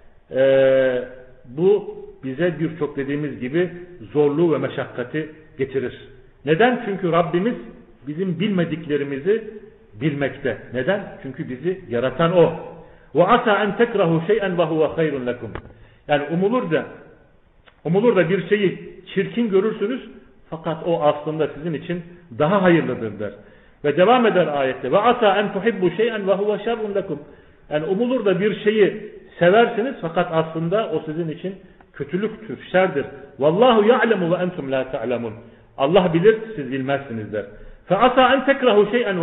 bu bize birçok dediğimiz gibi zorluğu ve meşakkati getirir. Neden? Çünkü Rabbimiz bizim bilmediklerimizi bilmekte. Neden? Çünkü bizi yaratan O. وَعَسَى أَنْ تَكْرَهُ شَيْئًا وَهُوَ خَيْرٌ لَكُمْ Yani umulur da bir şeyi çirkin görürsünüz fakat o aslında sizin için daha hayırlıdır der. Ve devam eder ayette. وَعَسَى أَنْ تُحِبُّ شَيْئًا وَهُوَ شَرٌ لَكُمْ Yani umulur da bir şeyi seversiniz fakat aslında o sizin için kötülüktür, şerdir. وَاللّٰهُ يَعْلَمُ وَاَنْتُمْ لَا تَعْلَمُونَ Allah bilir, siz bilmezsiniz der. فَعَسَى أَنْ تَكْرَهُ شَيْئًا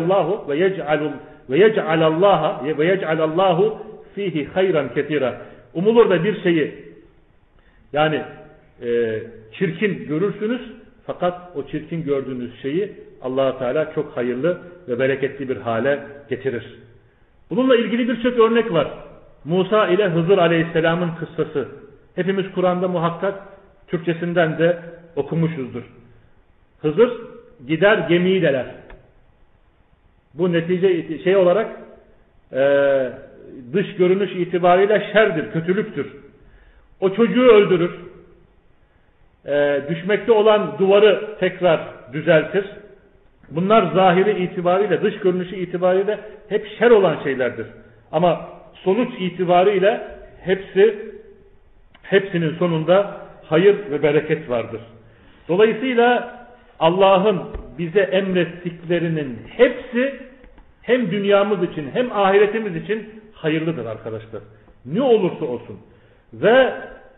وَيَجْعَلَ اللّٰهُ ف۪يهِ خَيْرًا كَثِيرًا Umulur da bir şeyi yani çirkin görürsünüz fakat o çirkin gördüğünüz şeyi Allah Teala çok hayırlı ve bereketli bir hale getirir. Bununla ilgili birçok örnek var. Musa ile Hızır Aleyhisselam'ın kıssası. Hepimiz Kur'an'da muhakkak Türkçesinden de okumuşuzdur. Hızır gider gemiyi deler. Bu netice olarak dış görünüş itibariyle şerdir, kötülüktür. O çocuğu öldürür. Düşmekte olan duvarı tekrar düzeltir. Bunlar zahiri itibariyle, dış görünüşü itibariyle hep şer olan şeylerdir. Ama sonuç itibariyle hepsinin sonunda hayır ve bereket vardır. Dolayısıyla Allah'ın bize emrettiklerinin hepsi hem dünyamız için hem ahiretimiz için hayırlıdır arkadaşlar. Ne olursa olsun. Ve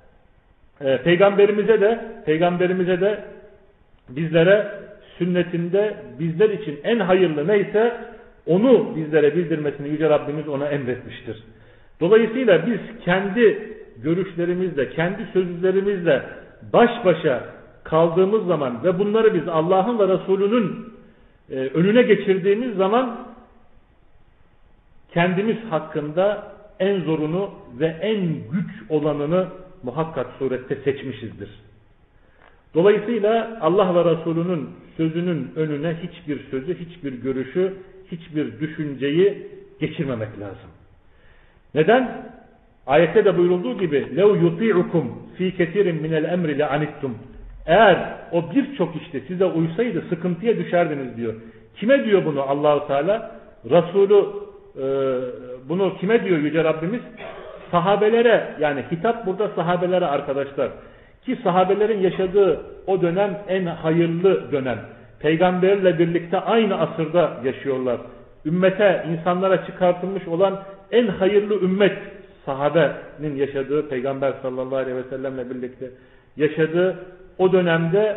peygamberimize de bizlere sünnetinde bizler için en hayırlı neyse onu bizlere bildirmesini Yüce Rabbimiz ona emretmiştir. Dolayısıyla biz kendi görüşlerimizle, kendi sözlerimizle baş başa kaldığımız zaman ve bunları biz Allah'ın ve Resulünün önüne geçirdiğimiz zaman kendimiz hakkında en zorunu ve en güç olanını muhakkak surette seçmişizdir. Dolayısıyla Allah ve Resulünün sözünün önüne hiçbir sözü, hiçbir görüşü, hiçbir düşünceyi geçirmemek lazım. Neden? Ayette de buyurulduğu gibi لَوْ يُطِعُكُمْ ف۪ي كَثِيرٍ مِنَ الْاَمْرِ لَعَنِتْتُمْ Eğer o birçok işte size uysaydı sıkıntıya düşerdiniz diyor. Kime diyor bunu Allah-u Teala? Resulü bunu kime diyor Yüce Rabbimiz? Sahabelere, yani hitap burada sahabelere arkadaşlar. Ki sahabelerin yaşadığı o dönem en hayırlı dönem. Peygamberle birlikte aynı asırda yaşıyorlar. Ümmete, insanlara çıkartılmış olan en hayırlı ümmet sahabenin yaşadığı, Peygamber sallallahu aleyhi ve sellemle birlikte yaşadığı o dönemde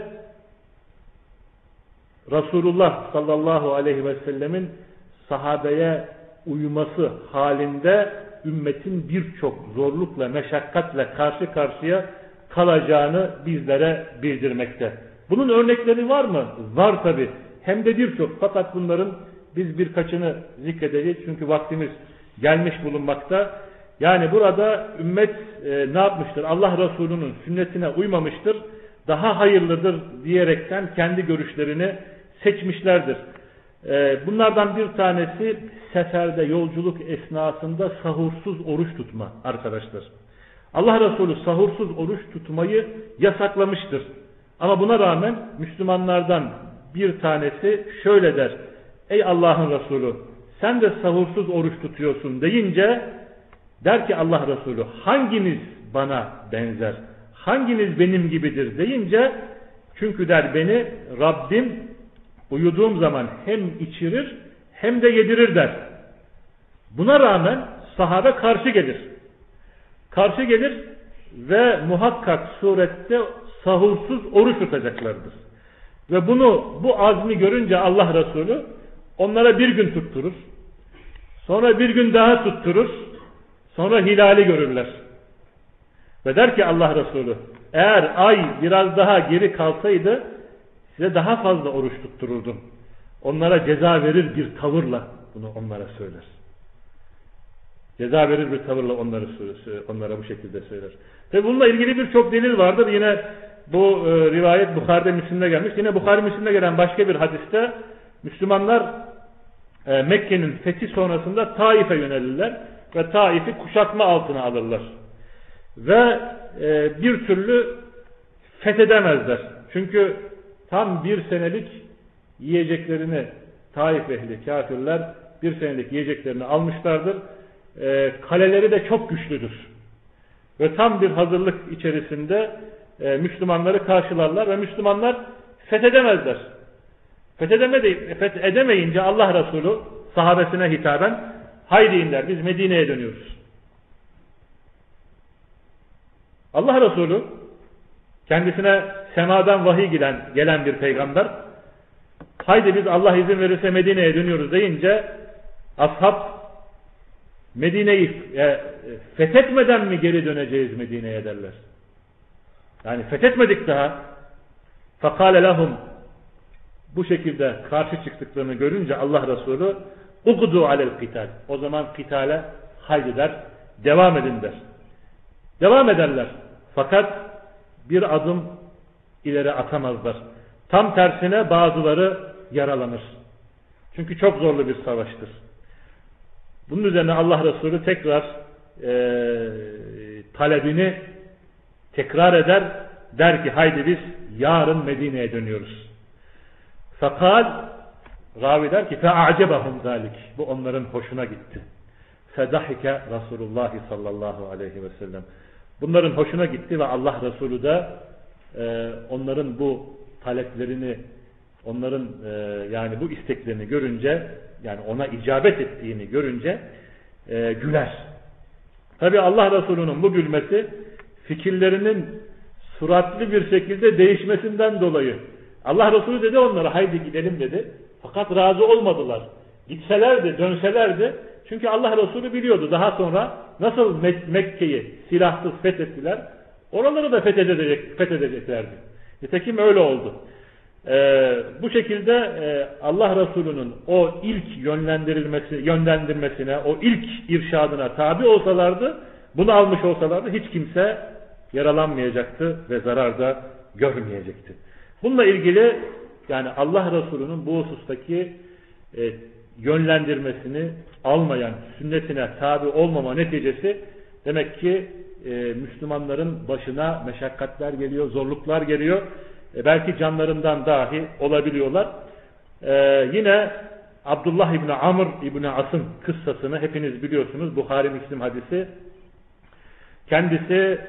Resulullah sallallahu aleyhi ve sellemin sahabeye uyması halinde ümmetin birçok zorlukla, meşakkatle karşı karşıya kalacağını bizlere bildirmekte. Bunun örnekleri var mı? Var tabi. Hem de birçok. Fakat bunların biz birkaçını zikredeceğiz. Çünkü vaktimiz gelmiş bulunmakta. Yani burada ümmet ne yapmıştır? Allah Resulü'nün sünnetine uymamıştır. Daha hayırlıdır diyerekten kendi görüşlerini seçmişlerdir. Bunlardan bir tanesi seferde, yolculuk esnasında sahursuz oruç tutma arkadaşlar. Allah Resulü sahursuz oruç tutmayı yasaklamıştır. Ama buna rağmen Müslümanlardan bir tanesi şöyle der. Ey Allah'ın Resulü, sen de sahursuz oruç tutuyorsun deyince der ki Allah Resulü, hanginiz bana benzer? Hanginiz benim gibidir deyince, çünkü der beni Rabbim uyuduğum zaman hem içirir hem de yedirir der. Buna rağmen sahabe karşı gelir. Karşı gelir ve muhakkak surette sahursuz oruç tutacaklardır. Ve bu azmi görünce Allah Resulü onlara bir gün tutturur. Sonra bir gün daha tutturur. Sonra hilali görürler. Ve der ki Allah Resulü, eğer ay biraz daha geri kalsaydı size daha fazla oruç tuttururdum. Onlara ceza verir bir tavırla bunu onlara söyler. Ceza verir bir tavırla onlara bu şekilde söyler. Tabi bununla ilgili birçok delil vardır. Yine bu rivayet Bukhari'de, Müslim'de gelmiş. Yine Bukhari, Müslim'de gelen başka bir hadiste Müslümanlar Mekke'nin fethi sonrasında Taif'e yönelirler ve Taif'i kuşatma altına alırlar. Ve bir türlü fethedemezler. Çünkü tam bir senelik yiyeceklerini Taif ehli kafirler bir senelik yiyeceklerini almışlardır. Kaleleri de çok güçlüdür. Ve tam bir hazırlık içerisinde Müslümanları karşılarlar ve Müslümanlar fethedemezler. Fethedemeyince Allah Resulü sahabesine hitaben haydi inler, biz Medine'ye dönüyoruz. Allah Resulü kendisine semadan vahiy gelen bir peygamber, haydi biz Allah izin verirse Medine'ye dönüyoruz deyince ashab, Medine'yi fethetmeden mi geri döneceğiz Medine'ye derler. Yani fethetmedik daha. فَقَالَ لَهُمْ Bu şekilde karşı çıktıklarını görünce Allah Resulü اُقْدُوا عَلَى الْقِتَالِ O zaman kitale haydi der, devam edin der. Devam ederler. Fakat bir adım ileri atamazlar. Tam tersine bazıları yaralanır. Çünkü çok zorlu bir savaştır. Bunun üzerine Allah Resulü tekrar talebini tekrar eder. Der ki haydi biz yarın Medine'ye dönüyoruz. Fakat ravi der ki فَاَعْجَبَهُمْ ذَٰلِكِ Bu onların hoşuna gitti. فَدَحِكَ Resulullah sallallahu aleyhi ve sellem Bunların hoşuna gitti ve Allah Resulü de onların bu taleplerini, onların yani bu isteklerini görünce, yani ona icabet ettiğini görünce güler. Tabi Allah Resulü'nün bu gülmesi fikirlerinin süratli bir şekilde değişmesinden dolayı. Allah Resulü dedi onlara haydi gidelim dedi. Fakat razı olmadılar. Gitselerdi, dönselerdi. Çünkü Allah Resulü biliyordu daha sonra nasıl Mekke'yi silahsız fethettiler. Oraları da fethedeceklerdi. Nitekim öyle oldu. Bu şekilde Allah Resulü'nün o ilk yönlendirmesine, o ilk irşadına tabi olsalardı, bunu almış olsalardı hiç kimse yaralanmayacaktı ve zarar da görmeyecekti. Bununla ilgili yani Allah Resulü'nün bu husustaki yönlendirmesini almayan, sünnetine tabi olmama neticesi Demek ki Müslümanların başına meşakkatler geliyor, zorluklar geliyor. Belki canlarından dahi olabiliyorlar. Yine Abdullah İbni Amr İbni As'ın kıssasını hepiniz biliyorsunuz. Buhari Müslim hadisi. Kendisi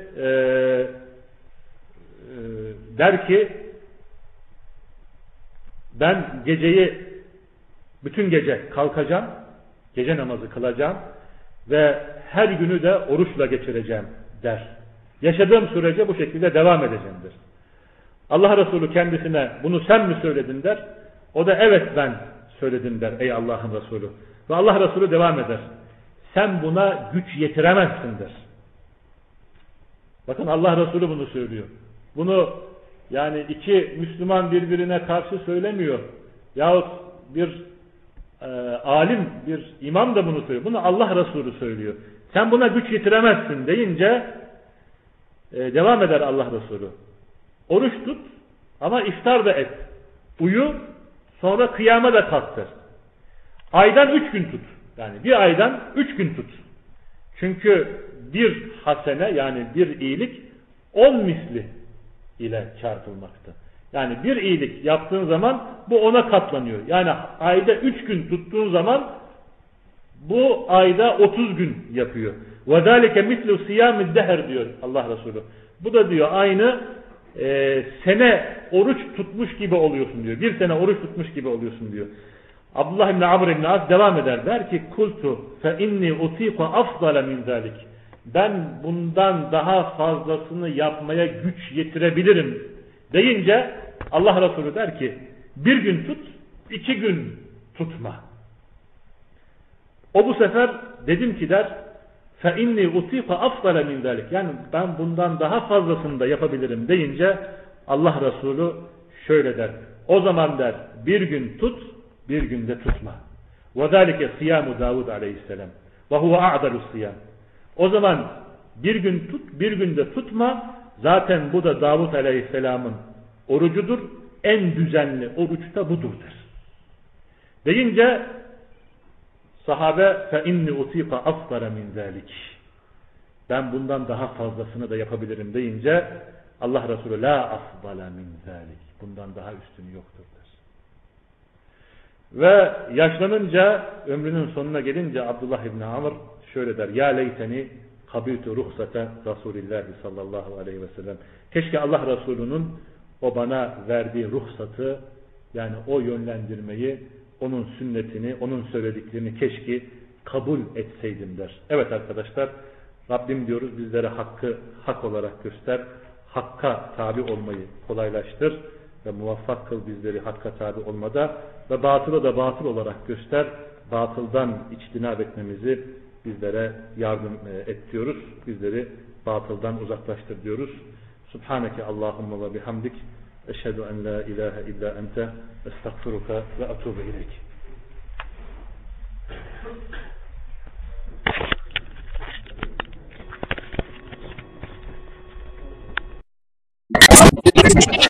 der ki ben bütün gece kalkacağım, gece namazı kılacağım ve her günü de oruçla geçireceğim der. Yaşadığım sürece bu şekilde devam edeceğim der. Allah Resulü kendisine bunu sen mi söyledin der. O da evet ben söyledim der ey Allah'ın Resulü. Ve Allah Resulü devam eder. Sen buna güç yetiremezsin der. Bakın Allah Resulü bunu söylüyor. Bunu yani iki Müslüman birbirine karşı söylemiyor. Yahut bir alim, bir imam da bunu söylüyor. Bunu Allah Resulü söylüyor. Sen buna güç yetiremezsin deyince devam eder Allah Resulü. Oruç tut ama iftar da et. Uyu sonra kıyama da kalktır. Aydan 3 gün tut. Yani bir aydan 3 gün tut. Çünkü bir hasene yani bir iyilik 10 misli ile çarpılmakta. Yani bir iyilik yaptığın zaman bu 10'a katlanıyor. Yani ayda 3 gün tuttuğun zaman bu ayda 30 gün yapıyor. وَذَٰلِكَ مِثْلُ سِيَامِ الدَّهَرِ diyor Allah Resulü. Bu da diyor aynı sene oruç tutmuş gibi oluyorsun diyor. Bir sene oruç tutmuş gibi oluyorsun diyor. Abdullah İbni Amr İbni As devam eder. Der ki kultu fe inni utiqu afdala min zalik. Ben bundan daha fazlasını yapmaya güç yetirebilirim deyince Allah Resulü der ki bir gün tut, 2 gün tutma. O bu sefer dedim ki der fe inni utiqu afdala min zalik. Yani ben bundan daha fazlasını da yapabilirim deyince Allah Resulü şöyle der. O zaman der bir gün tut, bir günde tutma. وَذَٰلِكَ صِيَامُ Davud aleyhisselam. وَهُوَ أَعْدَلُ الصِّيَامِ. O zaman bir gün tut, bir günde tutma. Zaten bu da Davud aleyhisselamın orucudur. En düzenli oruç da budur der. Deyince sahabe فَاِنِّ اُتِيقَ أَفْضَرَ مِنْ ذَٰلِكِ. Ben bundan daha fazlasını da yapabilirim deyince Allah Resulü la afdala min zalik. Bundan daha üstünü yoktur der. Ve yaşlanınca ömrünün sonuna gelince Abdullah İbni Amr şöyle der. Ya leyteni kabiltu ruhsate Resulillahi sallallahu aleyhi ve sellem. Keşke Allah Resulü'nün o bana verdiği ruhsatı yani o yönlendirmeyi, onun sünnetini, onun söylediklerini keşke kabul etseydim der. Evet arkadaşlar Rabbim diyoruz bizlere hakkı hak olarak göster. Hakka tabi olmayı kolaylaştır ve muvaffak kıl bizleri hakka tabi olmada ve batılı da batıl olarak göster. Batıldan içtinab etmemizi bizlere yardım et diyoruz. Bizleri batıldan uzaklaştır diyoruz. Subhaneke Allahumma ve bihamdik. Eşhedü en la ilahe illa ente estağfiruka ve atubu ileyk. Thank you.